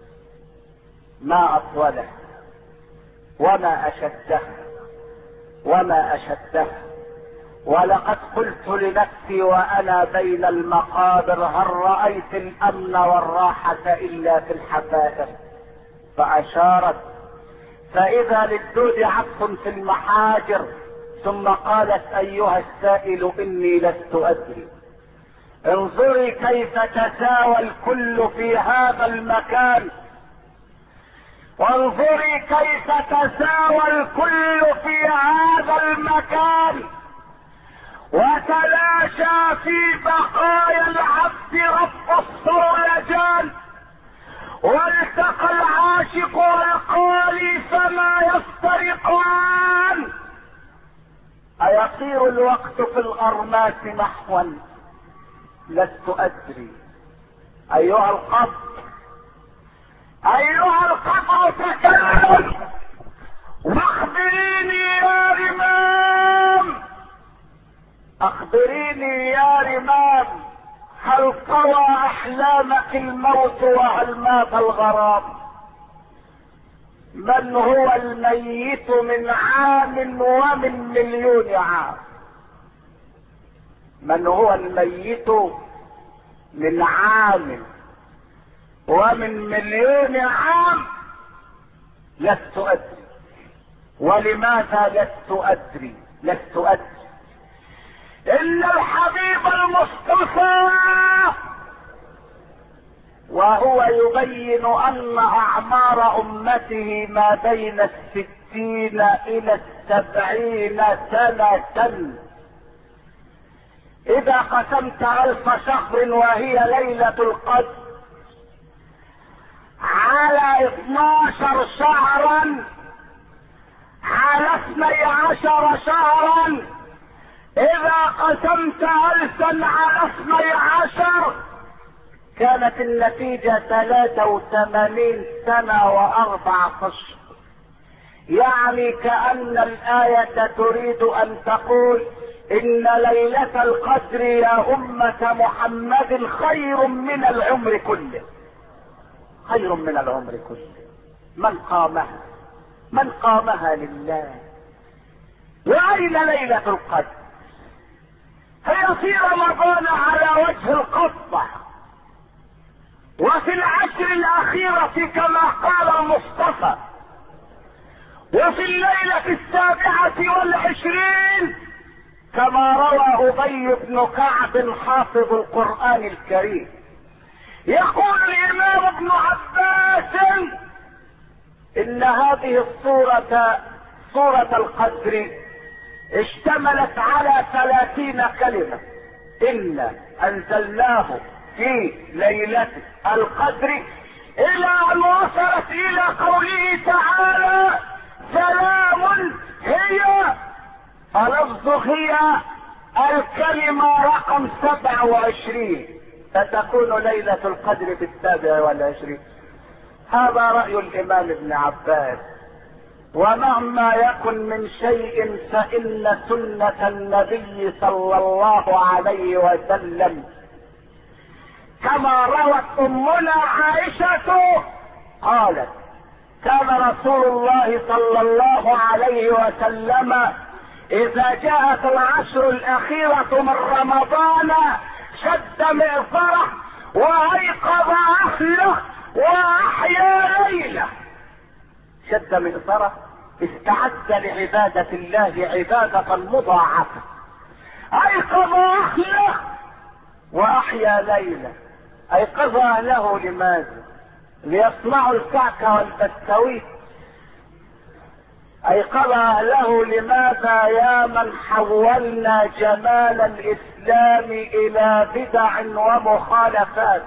ما أطولها وما أشدها وما أشدها. ولقد قلت لنفسي وأنا بين المقابر: هل رأيت الأمن والراحة إلا في الحفائر؟ فأشارت: فإذا للدود عطف في المحاجر. ثم قالت: أيها السائل إني لست أدري. انظري كيف تساوى الكل في هذا المكان، وانظري كيف تساوى الكل في هذا المكان، وتلاشى في بقايا العبد رب الصولجان، والتقى العاشق والقالي فما يفترقان. أيطير الوقت في الأرماس محوا؟ لست أدري. أيها القبر، أيها القبر تكلم واخبريني يا رمام، أخبريني يا رمام، هل طوى أحلامك الموت وهل مات الغرام؟ من هو الميت من عام ومن مليون عام؟ من هو الميت من عام ومن مليون عام؟ لست أدري. ولماذا لست أدري؟ لست أدري. إن الحبيب المصطفى وهو يبين أن أعمار أمته ما بين 60 إلى 70 سنة. إذا قسمت 1000 شهر وهي ليلة القدر على 12 شهرا على 12 شهرا، إذا قسمت 1000 على 12 كانت النتيجة 83 سنة و4 أشهر. يعني كأن الآية تريد أن تقول إن ليلة القدر يا أمة محمد خير من العمر كله، خير من العمر كله. من قامها، من قامها لله. وأين ليلة القدر؟ هي في رمضان على وجه القطع، وفي العشر الأخيرة كما قال المصطفى، وفي الليلة 27 كما روى أبي بن كعب حافظ القرآن الكريم. يقول الإمام ابن عباس إن هذه السورة، سورة القدر، اشتملت على 30 كلمة. إنا أنزلناه في ليلة القدر، إلى أن وصلت إلى قوله تعالى: سلام هي. اللفظ هي الكلمة رقم 27، فتكون ليلة القدر في 27. هذا رأي الإمام ابن عباس. ومهما يكن من شيء فإن سنة النبي صلى الله عليه وسلم كما روت أمنا عائشة قالت: كان رسول الله صلى الله عليه وسلم إذا جاءت العشر الأخيرة من رمضان شد مئزره وأيقظ أهله وأحيا ليله. شد مئزره، استعد لعبادة الله عبادة مضاعفة. أيقظ أهله وأحيا ليله. أيقظ أهله لماذا؟ ليصنعوا الكعك والبسكويت. أيقظ أهله لماذا؟ يا من حولنا جمال الإسلام إلى بدع ومخالفات.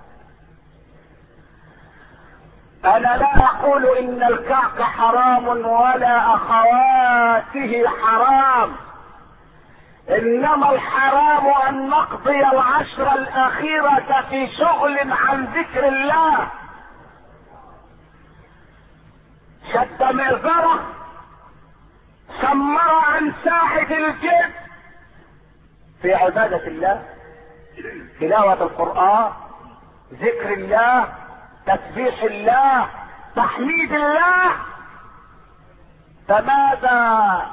أنا لا أقول إن الكعك حرام ولا أخواته حرام، إنما الحرام أن نقضي العشر الأخيرة في شغل عن ذكر الله. شد مئزره، شمر عن ساحة الجد في عبادة الله. تلاوة القرآن، ذكر الله، تسبيح الله، تحميد الله. فماذا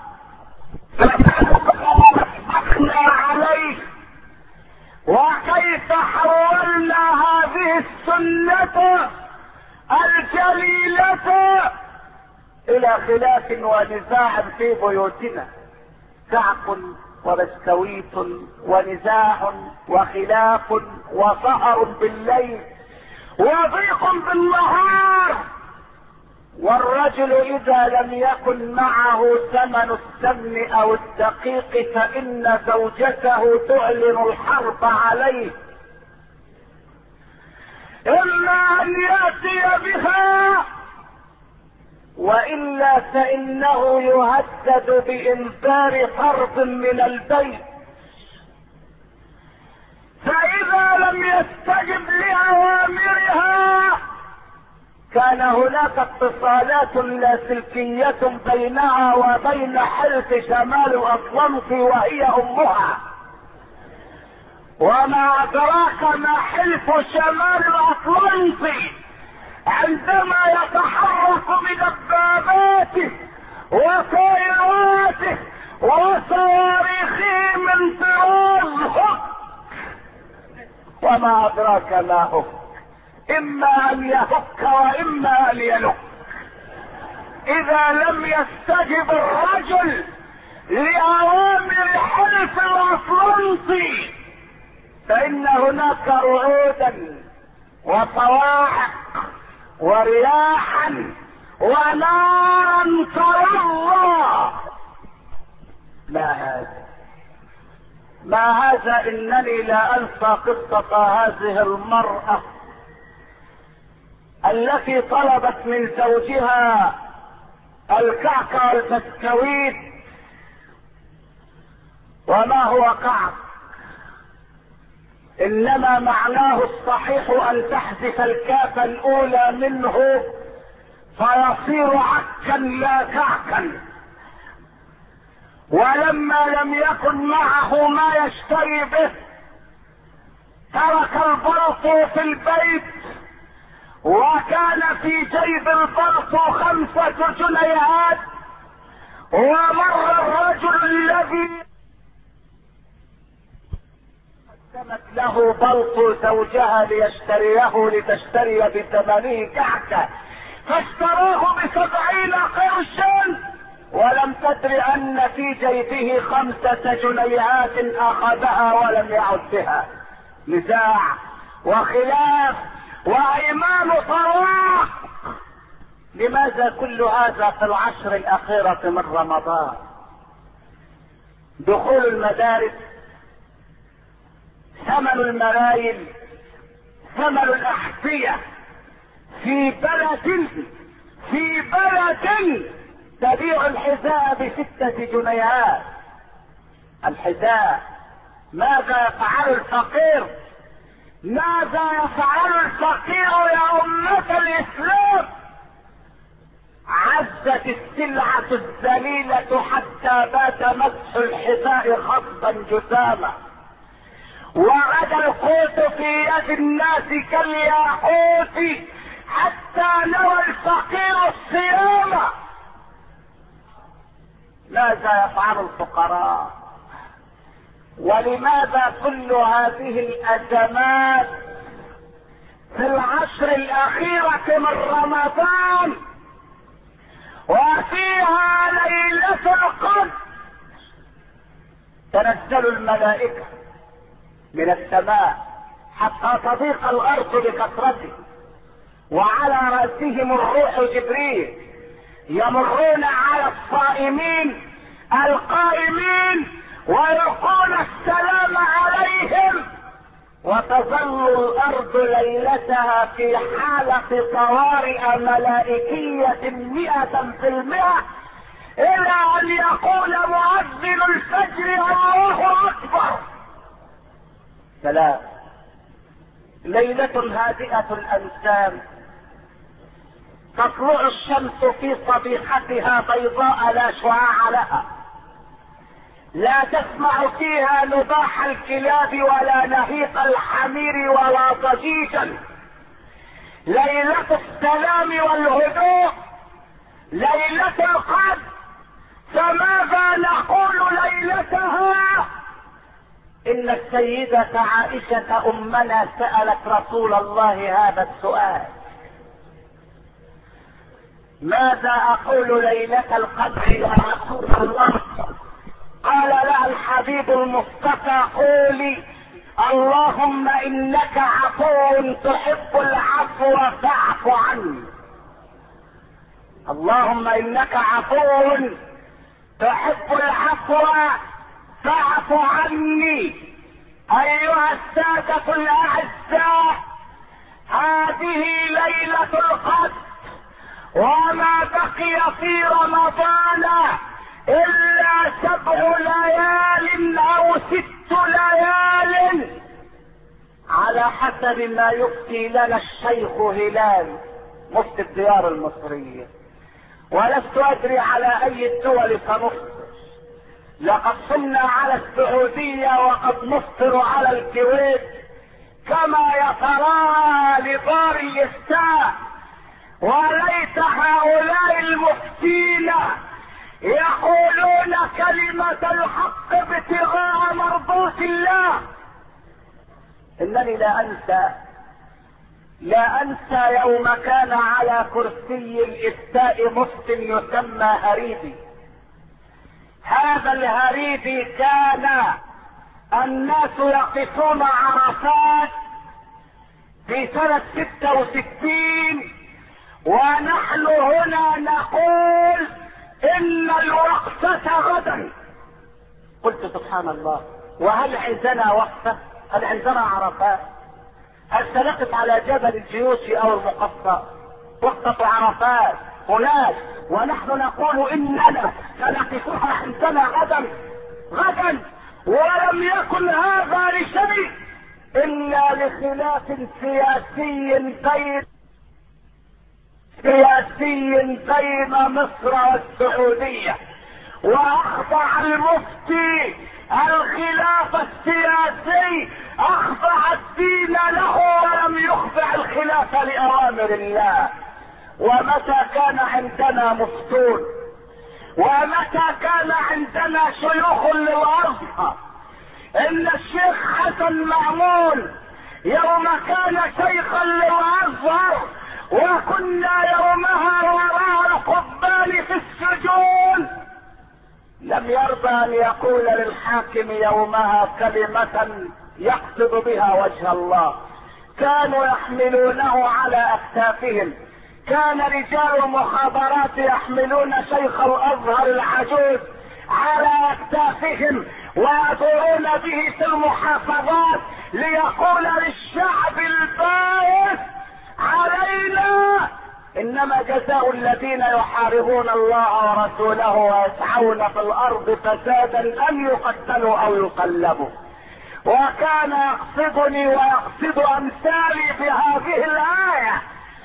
أخنا عليه؟ وكيف حولنا هذه السنة الجليلة الى خلاف ونزاع في بيوتنا؟ كعك وبسكويت ونزاع وخلاف وسهر بالليل وضيق بالنهار. والرجل اذا لم يكن معه ثمن السمن او الدقيق فان زوجته تعلن الحرب عليه، اما ان ياتي بها والا فانه يهدد بانذار طرد من البيت. فاذا لم يستجب لاوامرها كان هناك اتصالات لاسلكية بينها وبين حلف شمال الاطلنطي وهي امها. وما ادراك ما حلف شمال الاطلنطي عندما يتحرك بدباباته وطائراته وصواريخه من طراز. وما ادراك ما هو، اما ان يهك واما ان يلك. اذا لم يستجب الرجل لاوامر حلف الاطلنطي فان هناك رعودا وصواعق ورياحا ونارا تلظى. ما هذا انني لا انسى قصة هذه المرأة التي طلبت من زوجها الكعك والبسكويت. وما هو كعك؟ انما معناه الصحيح ان تحذف الكاف الاولى منه فيصير عكا لا كعكا. ولما لم يكن معه ما يشتري به ترك البلط في البيت، وكان في جيب البلط 5 جنيهات. ومر الرجل الذي قدمت له بلط زوجها لتشتري بثمنه كعكة، فاشتراه ب70 قرشا ولم تدر ان في جيبه 5 جنيهات اخذها ولم يعد بها. نزاع وخلاف وايمان طلاق. لماذا كل هذا في العشر الاخيرة من رمضان؟ دخول المدارس، ثمن المرايل، ثمن الاحذية في بلد تبيع الحذاء ب6 جنيهات. الحذاء ماذا يفعل الفقير؟ ماذا يفعل الفقير يا أمة الإسلام؟ عزت السلعة الذليلة حتى بات مسح الحذاء خصبا جساما، وغدا القوت في يد الناس كالياقوت حتى نوى الفقير الصيام. ماذا يفعل الفقراء؟ ولماذا كل هذه الأزمات في العشر الأخيرة من رمضان وفيها ليلة القدر؟ تنزل الملائكة من السماء حتى تضيق الأرض بكثرته، وعلى رأسهم الروح جبريل، يمرون على الصائمين القائمين ويلقون السلام عليهم، وتظل الارض ليلتها في حالة طوارئ ملائكية 100%، الى ان يقول مؤذن الفجر الله اكبر. سلام. ليلة هادئة الانسام، تطلع الشمس في صبيحتها بيضاء لا شعاع لها، لا تسمع فيها نباح الكلاب ولا نهيق الحمير ولا ضجيجا. ليلة السلام والهدوء، ليلة القدر، فماذا نقول ليلتها؟ إن السيدة عائشة أمنا سألت رسول الله هذا السؤال: ماذا أقول ليلة القدر يا رسول الله؟ قال لها الحبيب المصطفى: قولي اللهم إنك عفو تحب العفو فاعف عني. اللهم إنك عفو تحب العفو فاعف عني. أيها السادة الأعزاء، هذه ليلة القدر، وما بقي في رمضان إلا 7 ليال أو 6 ليال على حسب ما يفتي لنا الشيخ هلال مفتي الديار المصرية، ولست أدري على أي الدول سنفطر. لقد صمنا على السعودية وقد نفطر على الكويت كما يتراءى لدار الإفتاء. وليت هؤلاء المفتين يقولون كلمة الحق ابتغاء مرضات الله. إنني لا أنسى يوم كان على كرسي الإفتاء مفت يسمى هريدي. هذا الهريدي كان الناس يقفون عرفات في سنة 66 ونحن هنا نقول إن الوقفة غدا. قلت سبحان الله، وهل عندنا وقفة؟ هل عندنا عرفات؟ هل سنقف على جبل الجيوش أو المقصى؟ وقفة عرفات هناك، ونحن نقول إننا سنقفها عندنا غدا. ولم يكن هذا لشيء إلا لخلاف سياسي بين مصر والسعودية، وأخضع المفتي الخلاف السياسي، أخضع الدين له ولم يخضع الخلاف لأوامر الله. ومتى كان عندنا مفتون، ومتى كان عندنا شيوخ للأزهر، إن الشيخ حسن مأمون يوم كان شيخا للأزهر وكنا يومها وراء القضبان في السجون، لم يرضى أن يقول للحاكم يومها كلمة يقصد بها وجه الله. كانوا يحملونه على أكتافهم، كان رجال المخابرات يحملون شيخ الأزهر العجوز على أكتافهم ويدورون به في المحافظات ليقول للشعب البائس علينا إنما جزاء الذين يحاربون الله ورسوله ويسعون في الأرض فسادا أن يقتلوا أو يقلبوا. وكان يقصدني ويقصد أمثالي بهذه الآية.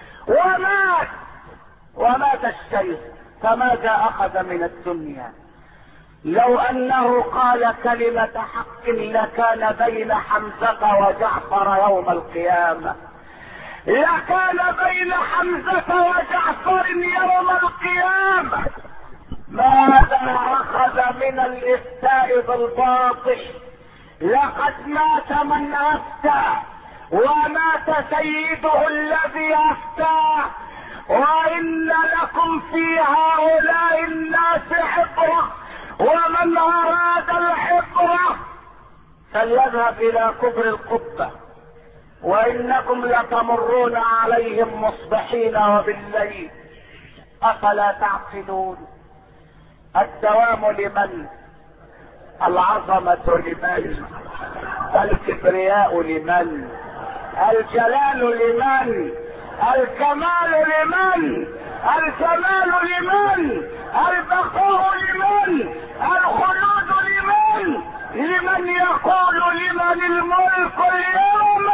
ومات الشيخ، فماذا أخذ من الدنيا؟ لو أنه قال كلمة حق لكان بين حمزة وجعفر يوم القيامة، لكان بين حمزة وجعفر يوم القيامة. ماذا أخذ من الإفتاء بالباطل؟ لقد مات من أفتى، ومات سيده الذي أفتاه. وإن لكم في هؤلاء الناس عبرة، ومن أراد العبرة فليذهب إلى كبر القبة، وإنكم لتمرون عليهم مصبحين وبالليل، أفلا تعقلون؟ الدوام لمن؟ العظمة لمن؟ الكبرياء لمن؟ الجلال لمن؟ الكمال لمن؟ الجمال لمن؟ البقاء لمن؟ الخلود لمن؟ لمن يقول لمن الملك اليوم؟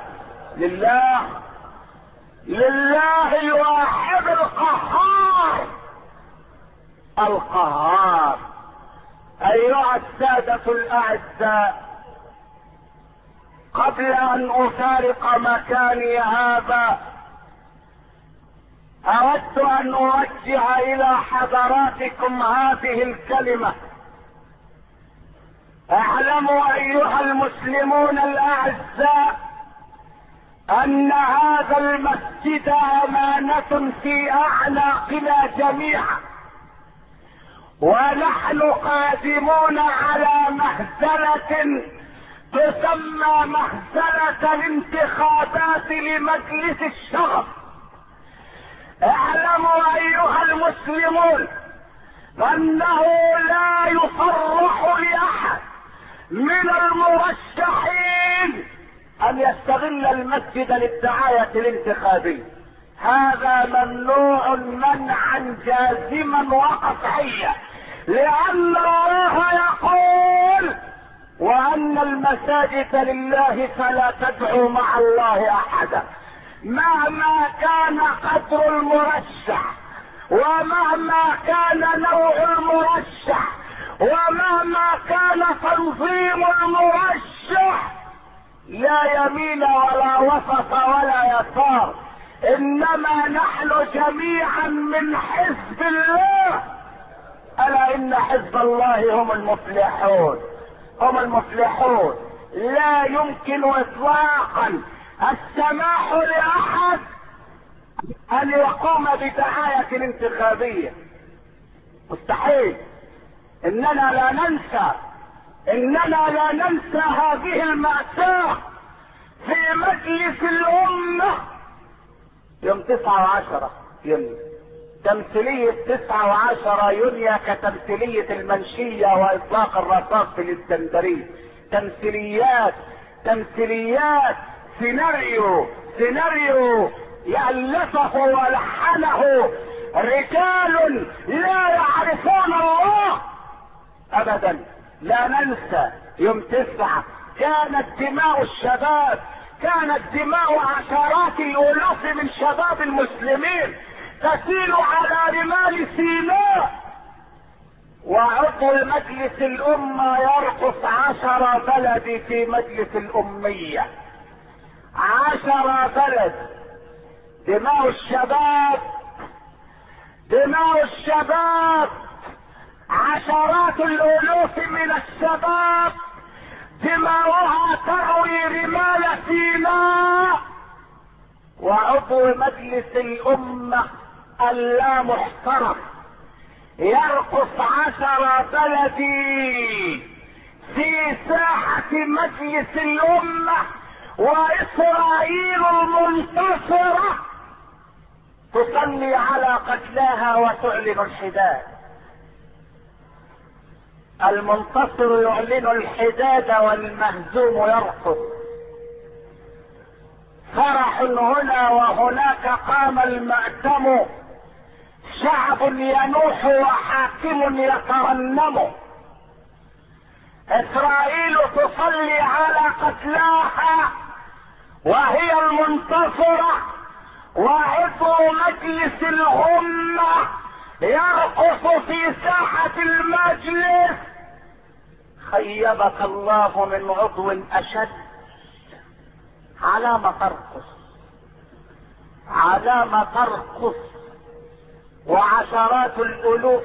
لله الواحد القهار ايها السادة الاعزاء، قبل ان افارق مكاني هذا اود ان اوجه الى حضراتكم هذه الكلمة. اعلموا ايها المسلمون الاعزاء ان هذا المسجد امانة في اعناقنا جميعا، ونحن قادمون على مهزلة تسمى مهزلة الانتخابات لمجلس الشعب. اعلموا ايها المسلمون انه لا يصرح لاحد من المرشحين ان يستغل المسجد للدعاية الانتخابية. هذا ممنوع منعا جازما وقطعيا، لان الله يقول: وان المساجد لله فلا تدعوا مع الله احدا. مهما كان قدر المرشح، ومهما كان نوع المرشح، ومهما كان تنظيم المرشح، لا يمين ولا وسط ولا يسار، انما نحن جميعا من حزب الله. الا ان حزب الله هم المفلحون، هم المفلحون. لا يمكن اطلاقا السماح لاحد ان يقوم بدعاية انتخابية، مستحيل. اننا لا ننسى هذه المأساة في مجلس الامة يوم 9 و10 يونيو. تمثيلية 9 و10 يونيو كتمثيلية المنشية واطلاق الرصاص في الاسكندرية. تمثيليات سيناريو يألفه ولحنه رجال لا يعرفون الله ابدا. لا ننسى يوم 9 كانت دماء الشباب، كانت دماء عشرات الالوف من شباب المسلمين تسيل على رمال سيناء، وعضو مجلس الامة يرقص 10 بلد في مجلس الامية. 10 بلد، دماء الشباب، عشرات الالوف من الشباب دماؤها تروي رمال سيناء، وعضو مجلس الامة اللا محترم يرقص 10 بلد في ساحة مجلس الامة، واسرائيل المنتصرة تصلي على قتلاها وتعلن الحداد. المنتصر يعلن الحداد والمهزوم يرقص. فرح هنا وهناك، قام المأتم، شعب ينوح وحاكم يترنم. اسرائيل تصلي على قتلاها وهي المنتصرة، وعضو مجلس الأمة يرقص في ساحة المجلس. خيبك الله من عضو أشد. على ما ترقص وعشرات الألوف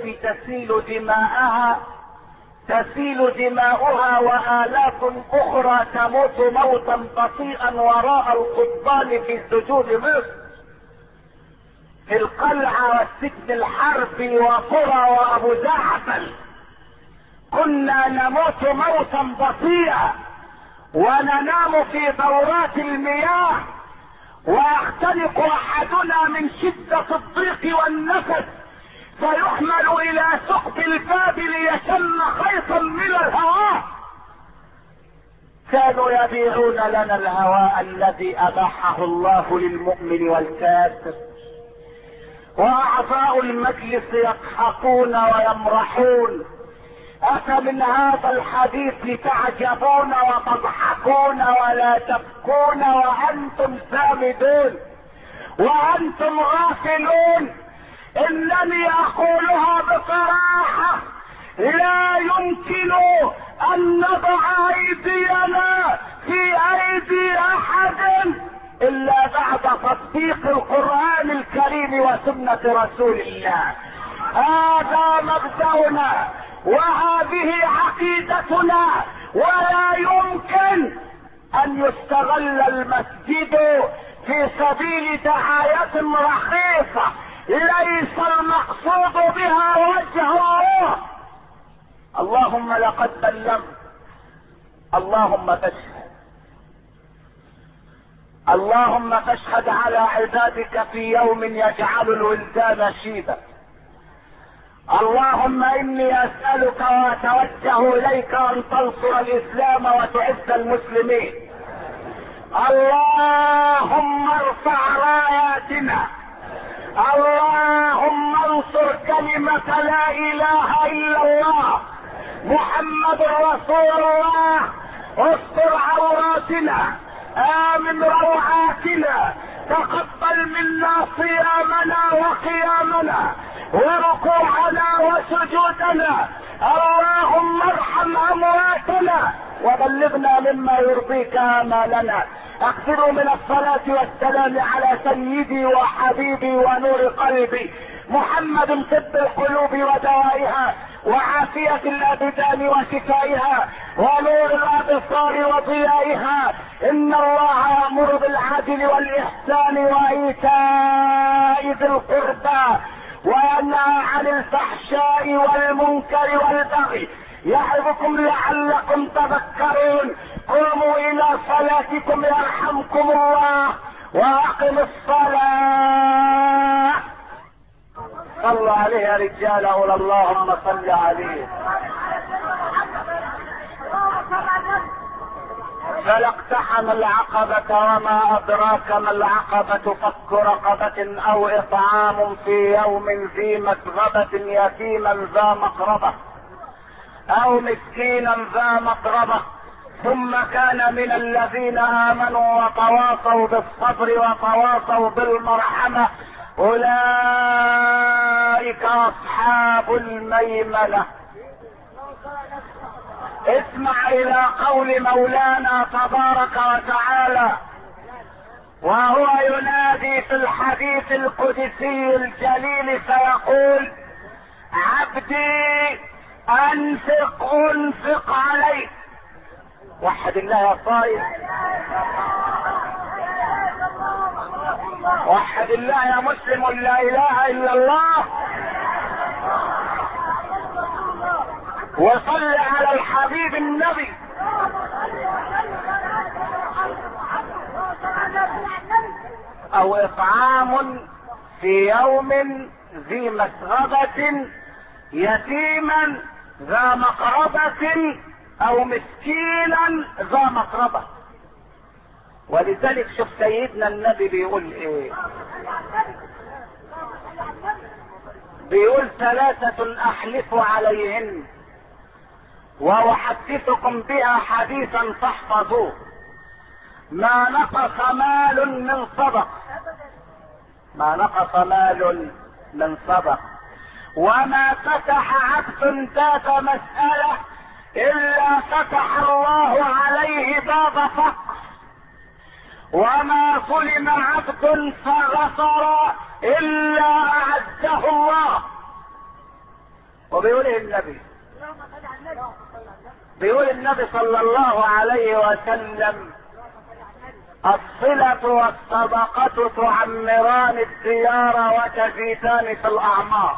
تسيل دماؤها وآلاف أخرى تموت موتا بطيئا وراء القضبان في سجون مصر، في القلعة والسجن الحربي وقرى وأبو زعبل. كنا نموت موتا بطيئا وننام في دورات المياه، ويختنق أحدنا من شدة الضيق والنفس فيحمل إلى ثقب الباب ليشم خيطا من الهواء. كانوا يبيعون لنا الهواء الذي أباحه الله للمؤمن والكافر، وأعضاء المجلس يضحكون ويمرحون. أفمن هذا الحديث تعجبون وتضحكون ولا تبكون وأنتم سامدون وأنتم غافلون؟ إنني أقولها بصراحة، لا يمكن ان نضع ايدينا في ايدي احد الا بعد تطبيق القرآن الكريم وسنة رسول الله. هذا مبدأنا وهذه عقيدتنا، ولا يمكن ان يستغل المسجد في سبيل دعاية رخيصة ليس المقصود بها وجه الله. اللهم لقد بلغت، اللهم تشهد، اللهم تشهد على عبادك في يوم يجعل الولدان شيبا. اللهم اني اسألك واتوجه اليك ان تنصر الاسلام وتعز المسلمين. اللهم ارفع راياتنا، اللهم انصر كلمة لا اله الا الله محمد رسول الله. استر عوراتنا، امن روعاتنا، تقبل منا صيامنا وقيامنا وركوعنا وسجودنا. اللهم ارحم امواتنا وبلغنا مما يرضيك امالنا. اكثروا من الصلاة والسلام على سيدي وحبيبي ونور قلبي محمد، طب القلوب ودوائها وعافية الابدان وشفائها ونور الابصار وضيائها. ان الله يأمر بالعدل والاحسان وايتاء ذي القربى وينهى عن الفحشاء والمنكر والبغي يعظكم لعلكم تذكرون. قوموا الى صلاتكم يرحمكم الله واقم الصلاة. صلوا عليه يا رجال، أولى اللهم صل عليه. فلا اقتحم العقبة وما أدراك ما العقبة، فك رقبة أو إطعام في يوم ذي مسغبة يتيما ذا مقربة أو مسكينا ذا مقربة. ثم كان من الذين آمنوا وتواصوا بالصبر وتواصوا بالمرحمة أولئك أصحاب الميمنة. اسمع إلى قول مولانا تبارك وتعالى وهو ينادي في الحديث القدسي الجليل فيقول: عبدي انفق انفق عليك. وحد الله يا صايم، وحد الله يا مسلم، لا اله الا الله، وصل على الحبيب النبي. او اطعام في يوم ذي مسغبة يتيما ذا مقربة او مسكينا ذا مقربة. ولذلك شوف سيدنا النبي بيقول ايه، بيقول: ثلاثة احلف عليهن واحدثكم بها حديثا فاحفظوه: ما نقص مال من صدق، ما نقص مال من صدق، وما فتح عبد ذات مسألة الا فتح الله عليه باب فقر، وما ظلم عبد فغفر الا اعزه الله. وبيقول النبي، بيقول النبي صلى الله عليه وسلم: الصلة والصدقة تعمران الديار وتزيدان في الأعمار.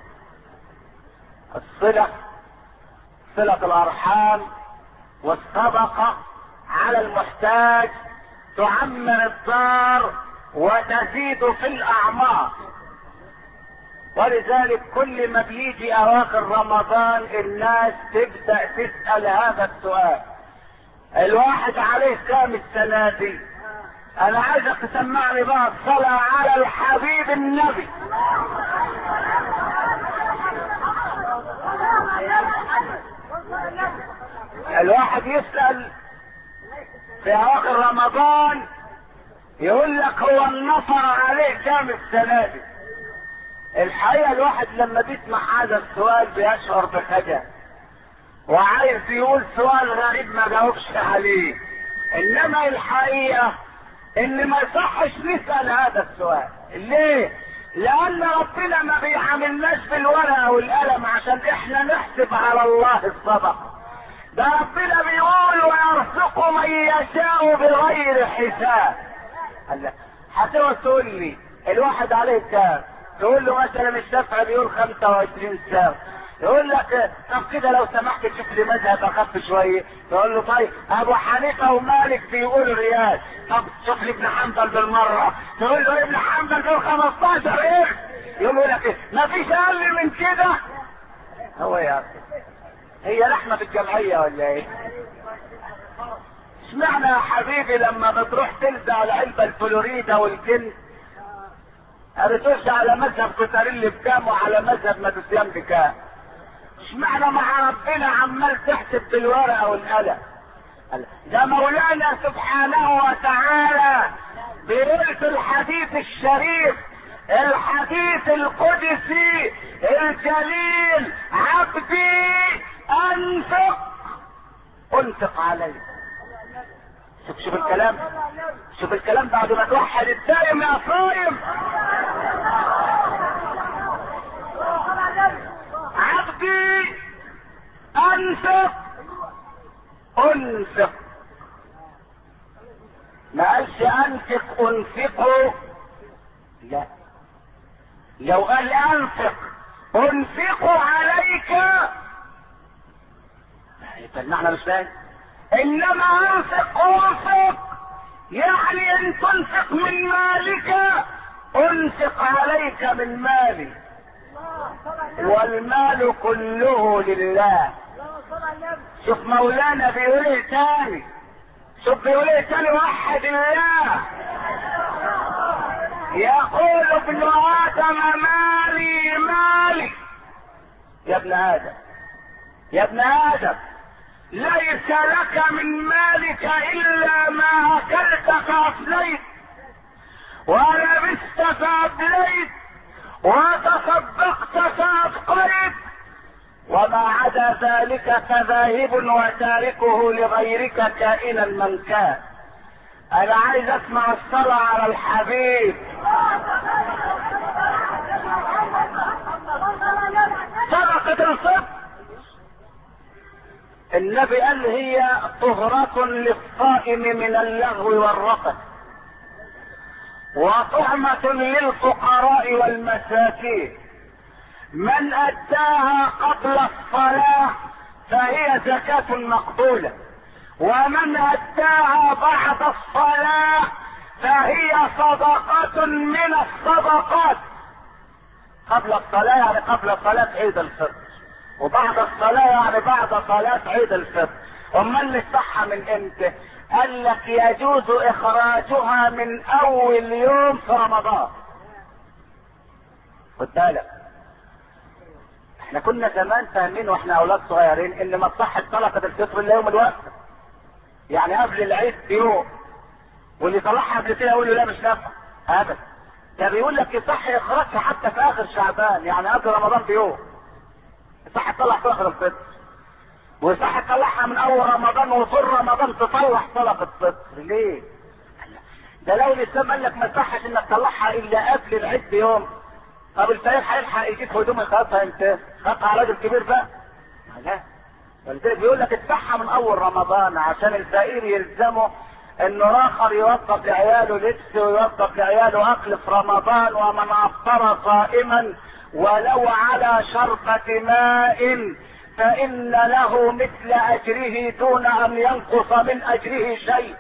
الصلة، صلة الأرحام، والصدقة على المحتاج تعمر الدار وتزيد في الأعمار. ولذلك كل ما بيجي أواخر رمضان الناس تبدأ تسأل هذا السؤال: الواحد عليه كام السنة دي؟ انا عايزك تسمعني بقى الصلاة على الحبيب النبي. الواحد يسأل في اواخر رمضان يقول لك هو النفر عليه كام السنة دي؟ الحقيقة الواحد لما بيسمع هذا السؤال بيشعر بخجل، وعايز يقول سؤال غريب ما جاوبش عليه. انما الحقيقة ان ما يصحش نسأل هذا السؤال. ليه؟ لان ربنا ما بيعاملناش بالورقة والقلم عشان احنا نحسب على الله الصدقة. ده ربنا بيقول ويرزق من يشاء بغير حساب. الله، هتقعد تقول لي الواحد عليه كام؟ تقول له مثلا الشافعي بيقول 25 ساعة، يقول لك طب كده لو سمحت تشوف لي مذهب اخف شويه. تقول له طيب ابو حنيفه ومالك بيقولوا ريال، طب شوف لي ابن حنبل بالمره. تقول له ابن حنبل بيقول 15 ايه؟ يقول لك ايه؟ مفيش اقل من كده. هو يا اخي هي لحمه في الجمعيه ولا ايه؟ اشمعنى يا حبيبي لما بتروح تلزق على علبه الفلوريدا والجن بتقولش على مذهب كوتاريلي بكام وعلى مذهب مادوسيان بكام؟ اشمعنى مع ربنا عمال تحسب بالورقه والقلم؟ ده مولانا سبحانه وتعالى بيقول في الحديث الشريف الحديث القدسي الجليل: عبدي انفق علي. شوف الكلام، شوف الكلام بعد ما توحد الدائم يا صايم. عبدي انفق ما قالش انفقوا، لا، لو قال انفق عليك يبقى المعنى مش فاهم. انما انفق يعني ان تنفق من مالك انفق عليك من مالي، والمال كله لله. شوف مولانا بيقول ايه تاني، شوف بيقول ايه تاني: وحد الله. يقول ابن ادم مالي. يا ابن ادم ليس لك من مالك الا ما اكلت فافنيت ولبست فابليت وتصدقت فابقيت، وما عدا ذلك فذاهب وتاركه لغيرك كائنا من كان. انا عايز اسمع الصلاة على الحبيب. صدقة الفطر النبي قال هي طهرة للصائم من اللغو والرفث، وطعمة للفقراء والمساكين. من اداها قبل الصلاة فهي زكاة مقبولة، ومن اداها بعد الصلاة فهي صدقة من الصدقات. قبل الصلاة يعني قبل صلاة عيد الفطر، وبعد الصلاة يعني بعد صلاة عيد الفطر. امال نفتحها من امتى؟ قال لك يجوز اخراجها من اول يوم في رمضان. خد بالك، احنا كنا زمان فاهمين واحنا اولاد صغيرين ان ما تصحش صدقة الفطر الا يوم الوقفة، يعني قبل العيد بيوم، واللي طلعها قبل كده يقول له لا مش نافع ابدا. ده بيقول لك يصح اخراجها حتى في اخر شعبان، يعني قبل رمضان بيوم يصح تطلع صدقة الفطر، ويصح تطلعها من اول رمضان وطول رمضان تطلع صدقة الفطر. ليه؟ ده لو الاسلام قال لك ما يصحش انك تطلعها الا قبل العيد بيوم، طب الفقير هيلحق يجيب هدوم يخلصها امتى؟ خدها على راجل كبير بقى؟ لا، ولذلك بيقول لك ادفعها من اول رمضان عشان الفقير يلزمه انه اخر يوظف لعياله لبس ويوظف لعياله اكل في رمضان. ومن افطر صائما ولو على شربة ماء فان له مثل اجره دون ان ينقص من اجره شيء.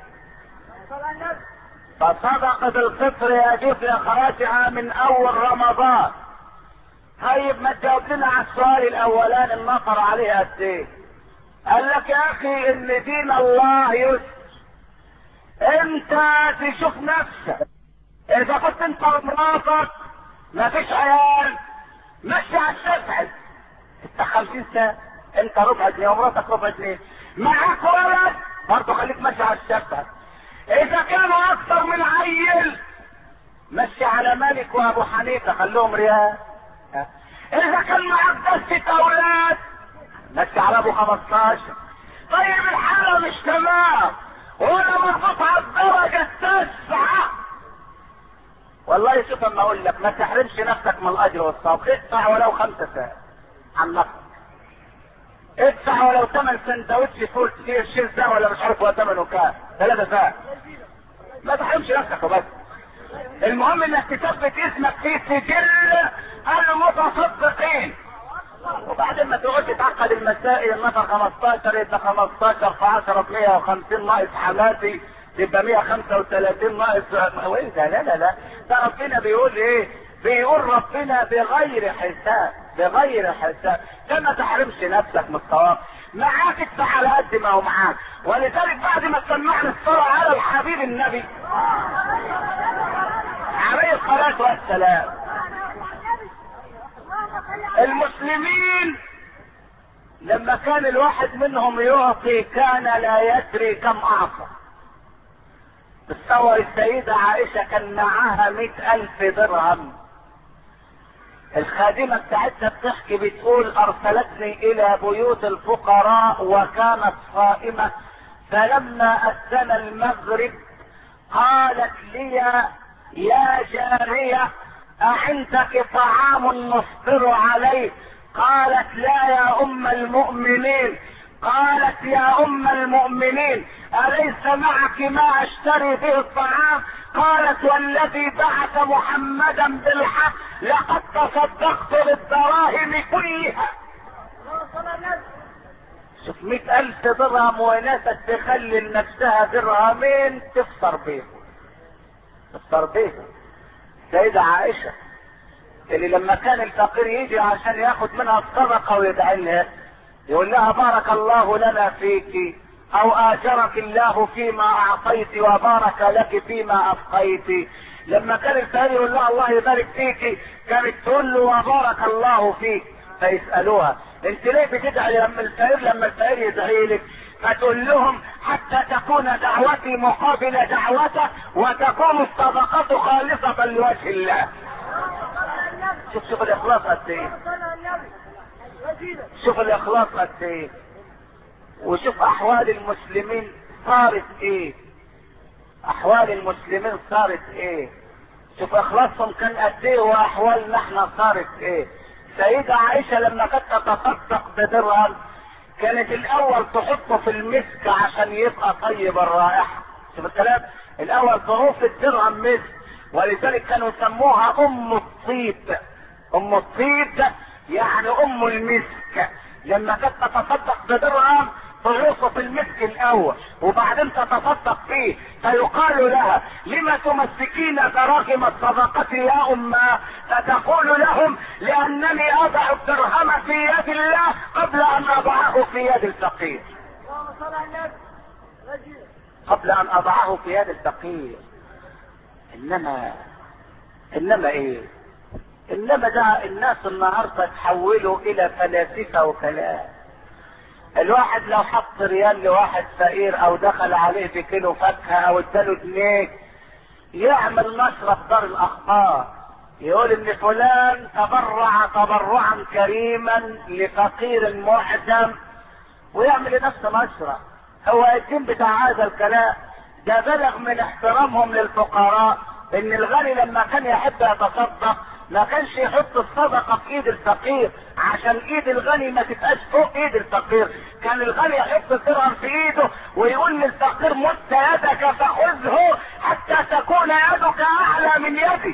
فصدقة الفطر يجوز اخراجها من اول رمضان. طيب ما تجاوب لنا على السؤال الاولاني النصر عليه قد ايه؟ قال لك يا اخي ان دين الله يسر. انت تشوف نفسك اذا كنت انت ومراتك ما فيش عيال مشي على الشفعي، انت 50 سنة انت ربع جنيه ومراتك ربع جنيه، معاك ولد برضه خليك ماشي على الشفعي. اذا كانوا اكثر من عيل مشي على مالك وابو حنيفه خلوهم ريال، اذا كان معك دستة اولاد ماشي على ابو 15. طيب الحالة مش تمام وانا مربوط على الدرجة 9. والله شوف اما اقول لك ما تحرمش نفسك من الاجر والثواب. ادفع ولو 5 ساعات عن نفسك. ادفع ولو 8 سندوتش فول شيل ساعة ولا مش عارف هو ثمنه كام 3 ساعات. ما تحرمش نفسك وبس. المهم انك تثبت اسمك في سجل المتصدقين. وبعدين ما تقعدش تعقد المسائل. النفر 15 يبقى 15 في 10 ب 150 ناقص حماتي يبقى 135 ناقص وايه ده؟ لا لا لا، ده ربنا بيقول ايه؟ بيقول ربنا بغير حساب، بغير حساب. كما تحرمش نفسك من الثواب. معاك ادفع على قد ما هو معاك. ولذلك بعد ما سمعنا الصلاة على الحبيب النبي عليه الصلاة والسلام، المسلمين لما كان الواحد منهم يعطي كان لا يدري كم اعطى. تصور السيدة عائشة كان معاها 100,000 درهم. الخادمة بتاعتها بتحكي بتقول ارسلتني الى بيوت الفقراء وكانت صائمة، فلما اذن المغرب قالت لي يا جارية أعندك طعام نفطر عليه؟ قالت لا يا ام المؤمنين. قالت يا ام المؤمنين اليس معك ما اشتري به الطعام؟ قالت والذي بعث محمدا بالحق لقد تصدقت بالدراهم كلها. شوف 100,000 درهم وناسة تخلي لنفسها درهمين تفطر بيه، تفطر بيه. سيدة عائشة اللي لما كان الفقير يجي عشان ياخد منها الصدقة ويدعي لها يقول لها بارك الله لنا فيك او اجرك الله فيما اعطيت وبارك لك فيما ابقيت. لما كان الفقير يقول لها الله يبارك فيك كانت تقول له وبارك الله فيك. فيسألوها انت ليه بتدعي لما الفقير يدعي لك؟ فتقول لهم حتى تكون دعوتي مقابل دعوته وتكون الصدقة خالصة لوجه الله. شوف الاخلاص قد ايه، شوف الاخلاص قد ايه، وشوف احوال المسلمين صارت ايه، احوال المسلمين صارت ايه. شوف اخلاصهم كان قد ايه واحوالنا احنا صارت ايه. سيدة عائشة لما كانت تتصدق بدرهم كانت الاول تحطه في المسك عشان يبقى طيب الرائحة. شوف الكلام، الاول تغوص الدرهم مسك، ولذلك كانوا يسموها ام الطيب. ام الطيب يعني ام المسك. لما كانت تتصدق بدرهم تغوصه في المسك الاول وبعدين تتصدق فيه، فيقال لها لما تمسكين دراهم الصدقة يا امه؟ فتقول لهم لانني اضع الدرهم في يد الله قبل ان اضعه في يد الفقير، قبل ان اضعه في يد الفقير. انما ايه؟ انما ده الناس النهارده تحولوا الى فلاسفه وكلام. الواحد لو حط ريال لواحد فقير او دخل عليه بكيلو فاكهه او اداله جنيه يعمل نشره في دار الاخبار يقول ان فلان تبرع تبرعا كريما لفقير معدم ويعمل لنفسه نشره. هو الدين بتاع هذا الكلام ده بلغ من احترامهم للفقراء ان الغني لما كان يحب يتصدق ما كانش يحط الصدقة في ايد الفقير عشان ايد الغني ما تبقاش فوق ايد الفقير. كان الغني يحط الدرهم في ايده ويقول للفقير مد يدك فخذه حتى تكون يدك اعلى من يدي،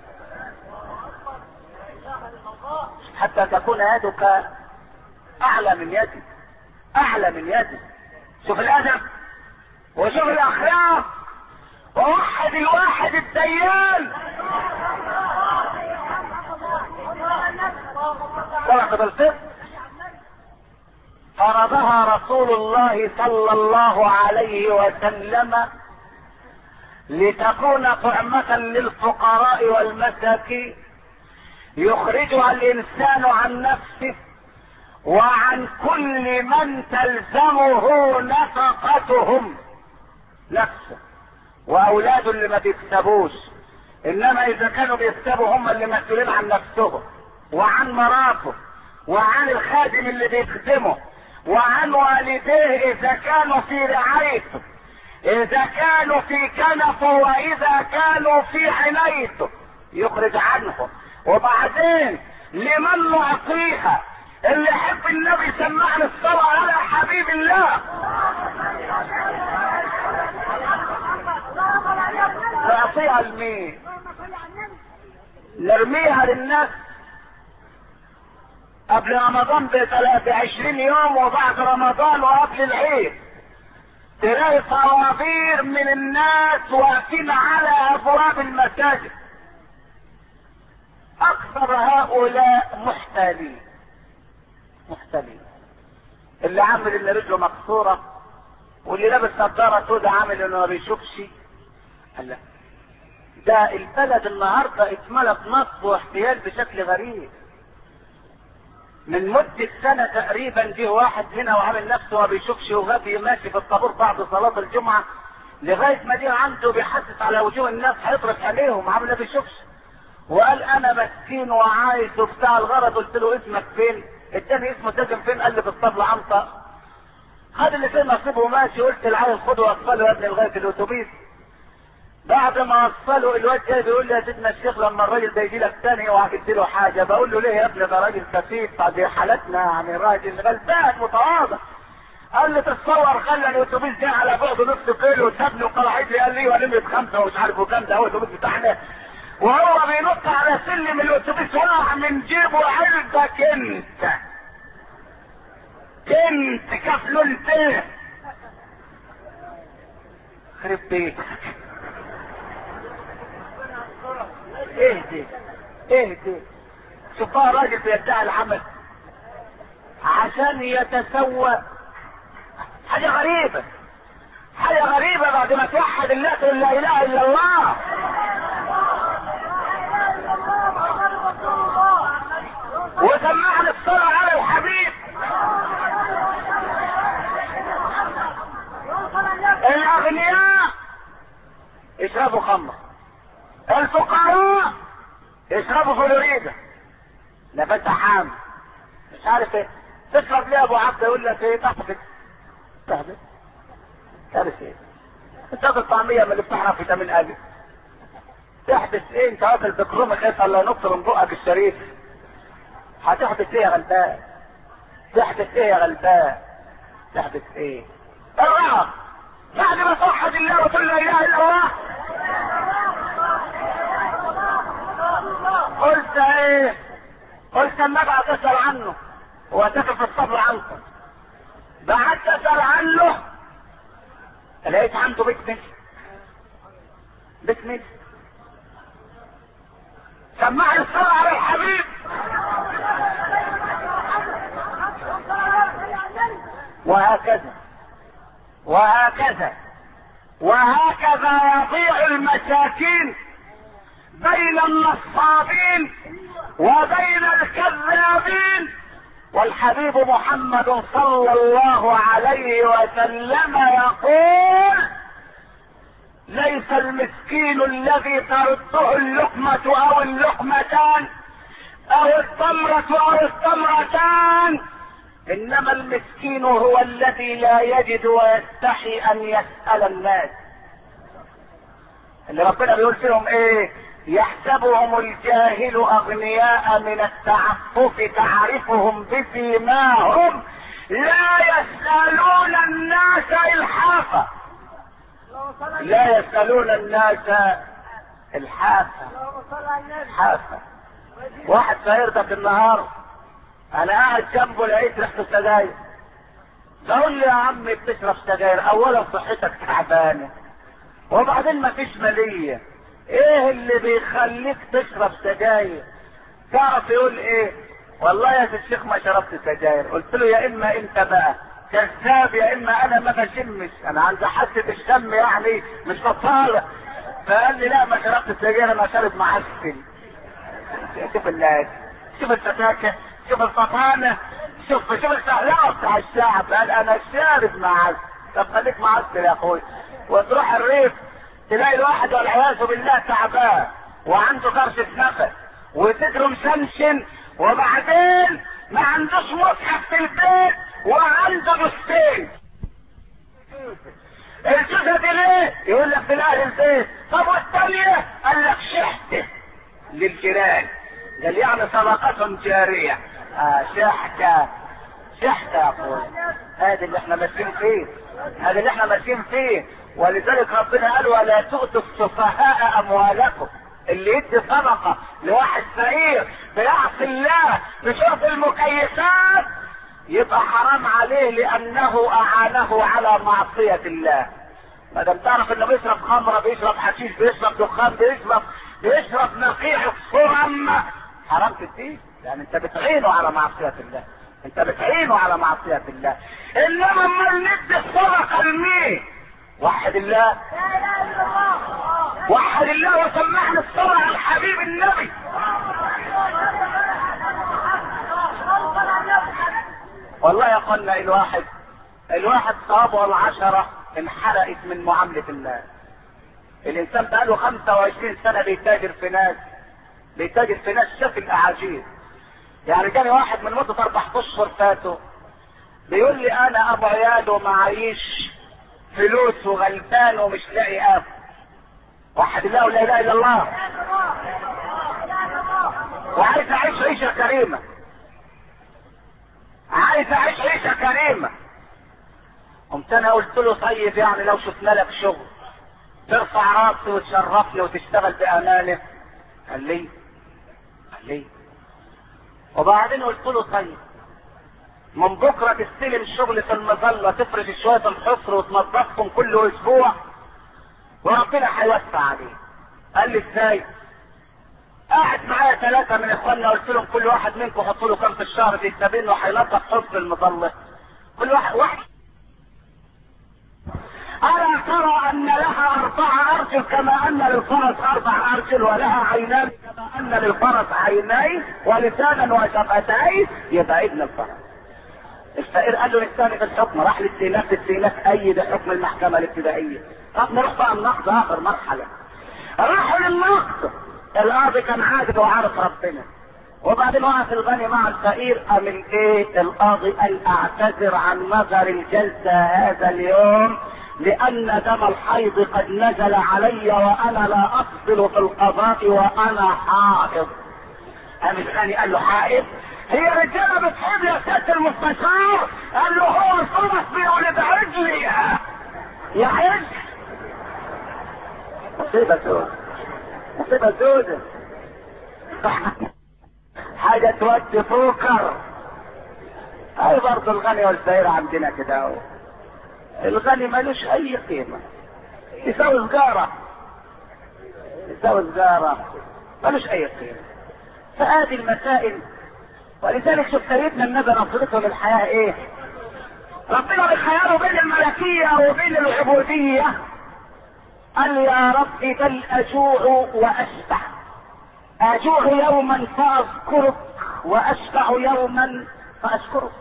حتى تكون يدك اعلى من يدي، اعلى من يدي. شوف الادب وشوف الاخلاق ووحد الواحد الديان. صدقة الفطر فرضها رسول الله صلى الله عليه وسلم لتكون طعمة للفقراء والمساكين يخرجها الانسان عن نفسه وعن كل من تلزمه نفقتهم، نفسه واولاده اللي ما بيكسبوش، انما اذا كانوا بيكسبوا هم اللي مسؤولين عن نفسهم. وعن مراته وعن الخادم اللي بيخدمه وعن والديه اذا كانوا في رعايته، اذا كانوا في كنفه واذا كانوا في عنايته يخرج عنهم. وبعدين لمن نعطيها؟ اللي يحب النبي سمعنا الصلاة على حبيب الله. نعطيها لمين؟ نرميها للناس قبل رمضان ب20 يوم وبعد رمضان وقبل العيد تلاقي طوابير من الناس واقفين على ابواب المساجد. اكثر هؤلاء محتالين، اللي عامل ان رجله مكسوره واللي لابس نظاره سوداء عامل انه ما بيشوفش. هلا ده البلد النهارده اتملت نصب واحتيال بشكل غريب. من مدة سنة تقريبا جه واحد هنا وعامل نفسه ما بيشوفش وغبي ماشي في الطابور بعد صلاة الجمعة لغاية ما جه عنده بيحسس على وجوه الناس هيضرب عليهم عامل ما بيشوفش، وقال انا مسكين وعايز وبتاع الغرض. قلت له اسمك فين؟ اداني اسمه ساكن فين؟ قال لي في الطبلة عنطة. هذا اللي فيه نصيبه ماشي. قلت العيل خده وصله يا ابني لغاية الاتوبيس. بعد ما وصله الواد جاي بيقول لي يا سيدنا الشيخ لما الراجل ده يجي لك تاني وهجيب له حاجه. بقول له ليه يا ابني؟ ده راجل خفيف دي حالتنا يعني راجل غلبان متواضع. قال لي تتصور خلى الاتوبيس جه على بعد نص كيلو وسابني وقرعت لي قال لي ولمت 5 ومش عارف وكام ده هو الاتوبيس بتاعنا، وهو بينط على سلم الاتوبيس وقع من جيبه علبه كنت كفله انت خرب بيتك. اهدي شوف بقى راجل بيدعي العمل عشان يتسوى. حاجة غريبة بعد ما توحد الله تقول لا اله الا الله. وسمعنا الصلاة على الحبيب. الاغنياء يشربوا خمر، الفقراء يشربوا فلوريدا نفسها حامل مش عارف ايه. تشرب ليه ابو عبد؟ يقول لك ايه؟ تحبس ايه؟ انت واكل طعميه من اللي بتحرق فيتامين الف. تحبس ايه؟ انت واكل بكرومك ايه؟ الله نكسر من بقك الشريف. هتحبس ايه يا غلبان؟ تحبس ايه؟ الرعب بعد ما توحد الله وتقول لا اله الا الله. قلت ايه؟ قلت اما ابعت اسال عنه واتكل في الصبر عنكم. بعت اسال عنه لقيت عنده بيت ميت. سمعني الصلاة على الحبيب. وهكذا يضيع المساكين بين النصابين وبين الكذابين. والحبيب محمد صلى الله عليه وسلم يقول ليس المسكين الذي ترده اللقمة او اللقمتان او التمرة او التمرتان، انما المسكين هو الذي لا يجد ويستحي ان يسأل الناس. اللي ربنا بيقول فيهم ايه؟ يحسبهم الجاهل اغنياء من التعفف تعرفهم بسيماهم لا يسألون الناس الحافة. واحد سيرتك النهار انا قاعد جنبه لقيت ريحه السجاير. بقول لي يا عم بتشرب سجاير؟ اولا صحتك تعبانه وبعدين ما فيش ماليه. ايه اللي بيخليك تشرب سجاير؟ تعرف يقول ايه؟ والله يا الشيخ ما شربت سجاير. قلت له يا اما انت بقى كذاب يا اما انا ما بشمش، انا عندي حاسه الشم يعني مش بطاله. فقال لي لا ما شربت سجاير انا شارب معسل. شوف الفتاكه، شوف الفطانه، شوف السهلاوه بتاع الشعب. قال انا شارب معسل. طب خليك معسل يا اخوي. وتروح الريف تلاقي الواحد والعياذ بالله تعبان وعنده كرشة نفس وصدره مشنشن، وبعدين ما عندوش مصحف في البيت وعنده جثتين. الجثة دي ليه؟ يقول لك في اهل البيت. طب والثانية؟ قال لك شحته للجيران. قال يعني صدقة جارية. شحته شحته يا اخويا. هذا اللي احنا ماشيين فيه، هذا اللي احنا ماشيين فيه. ولذلك ربنا قال ولا تؤتوا السفهاء اموالكم. اللي يدي صدقة لواحد فقير بيعصي الله بشرب المكيفات يبقى حرام عليه لانه اعانه على معصية الله. ما دام تعرف انه بيشرب خمرة، بيشرب حشيش، بيشرب دخان، بيشرب نقيع الصرم، حرام تديه، يعني انت بتعينه على معصية الله، انت بتعينه على معصية الله. انما اما ندي الصدقة لمين؟ وحد الله، وحد الله وسمعنا الصلاة على الحبيب النبي. والله يا اخوانا الواحد صابه العشرة انحرقت من معاملة الله. الانسان بقاله 25 سنة بيتاجر في ناس شاف الاعاجيب. يعني جاني واحد من مدة 4 اشهر فاتوا بيقول لي انا ابو عياد ومعيش فلوس وغلبان ومش لاقي اكل. وحد الله ولا اله الا الله. وعايز اعيش عيشة كريمة، عايز اعيش عيشة كريمة. قمت انا قلت له طيب يعني لو شفنا لك شغل ترفع راسي وتشرفني وتشتغل بامانه. قال لي وبعدين قلت له طيب من بكره تستلم شغل في المظله، تفرش شويه الحفر وتنظفهم كل اسبوع وربنا هيوسع عليه. قال لي ازاي؟ قاعد معايا 3 من اخواننا، قلت لهم كل واحد منكم حطوا له كام في الشهر تكتبين له هينظف حفر المظله. كل واحد ألا ترى أن لها 4 أرجل كما أن للفرس 4 أرجل، ولها عينان كما أن للفرس عينين، ولسانا وشفتين، يبقى ابن الفرس. الفقير قال له للثاني في الحكم، راح للسينات أيد حكم المحكمة الابتدائية. طب نروح بقى النقد آخر مرحلة. راحوا للنقد، القاضي كان عادل وعارف ربنا. وبعدين وقف الغني مع الفقير، قام القاضي قال اعتذر عن نظر الجلسة هذا اليوم لان دم الحيض قد نزل علي وانا لا اقبل في القضاء وانا حائض. قام الغني قال له حائض؟ هي رجاله بتحب يا سيادة المستشار؟ قال له هو الفرس بيولد رجلي يا حج. مصيبة سودة حاجة تودي فوكر. اي برضه الغني والفقير عندنا كده اهو. الغني ملوش اي قيمة، يساوي سجارة ملوش اي قيمة. فهذه المسائل. ولذلك شوف سيدنا النبي نظرته للحياة ايه؟ ربنا بخياره بين الملكية وبين العبودية. قال يا ربي بل اجوع واشبع، اجوع يوما فاذكرك واشبع يوما فاشكرك.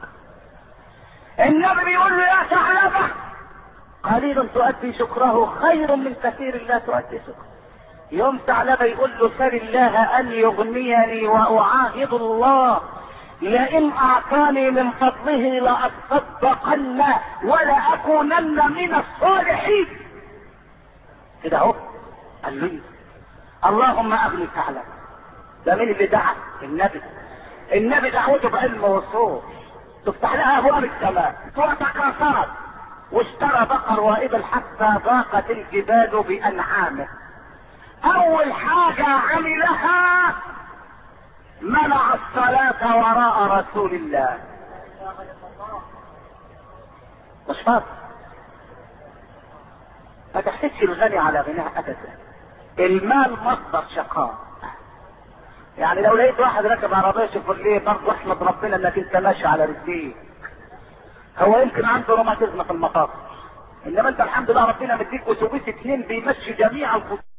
النبي بيقول له يا ثعلبة قليل تؤدي شكره خير من كثير لا تؤدي شكره. يوم ثعلبة يقول له سل الله ان يغنيني واعاهد الله لئن اعطاني من فضله لاصدقن ولاكونن من الصالحين. كده اهو. قال لي اللهم اغني ثعلبة. ده مين اللي دعا؟ النبي دعوته بعلم وصول تفتح لها ابواب السماء وتكاثرت واشترى بقر وابل حتى ضاقت الجبال بانعامه. اول حاجة عملها منع الصلاة وراء رسول الله. مش فاضي. ما تحتاجش الغني على غناه ابدا. المال مصدر شقاء. يعني لو لقيت واحد راكب عربيه شيفروليه برضه احمد ربنا انك انت ماشي على رجليك. هو يمكن عنده روماتيزم في المفاصل، انما انت الحمد لله ربنا مديك اتوبيس 2 بيمشي جميع الخطوط.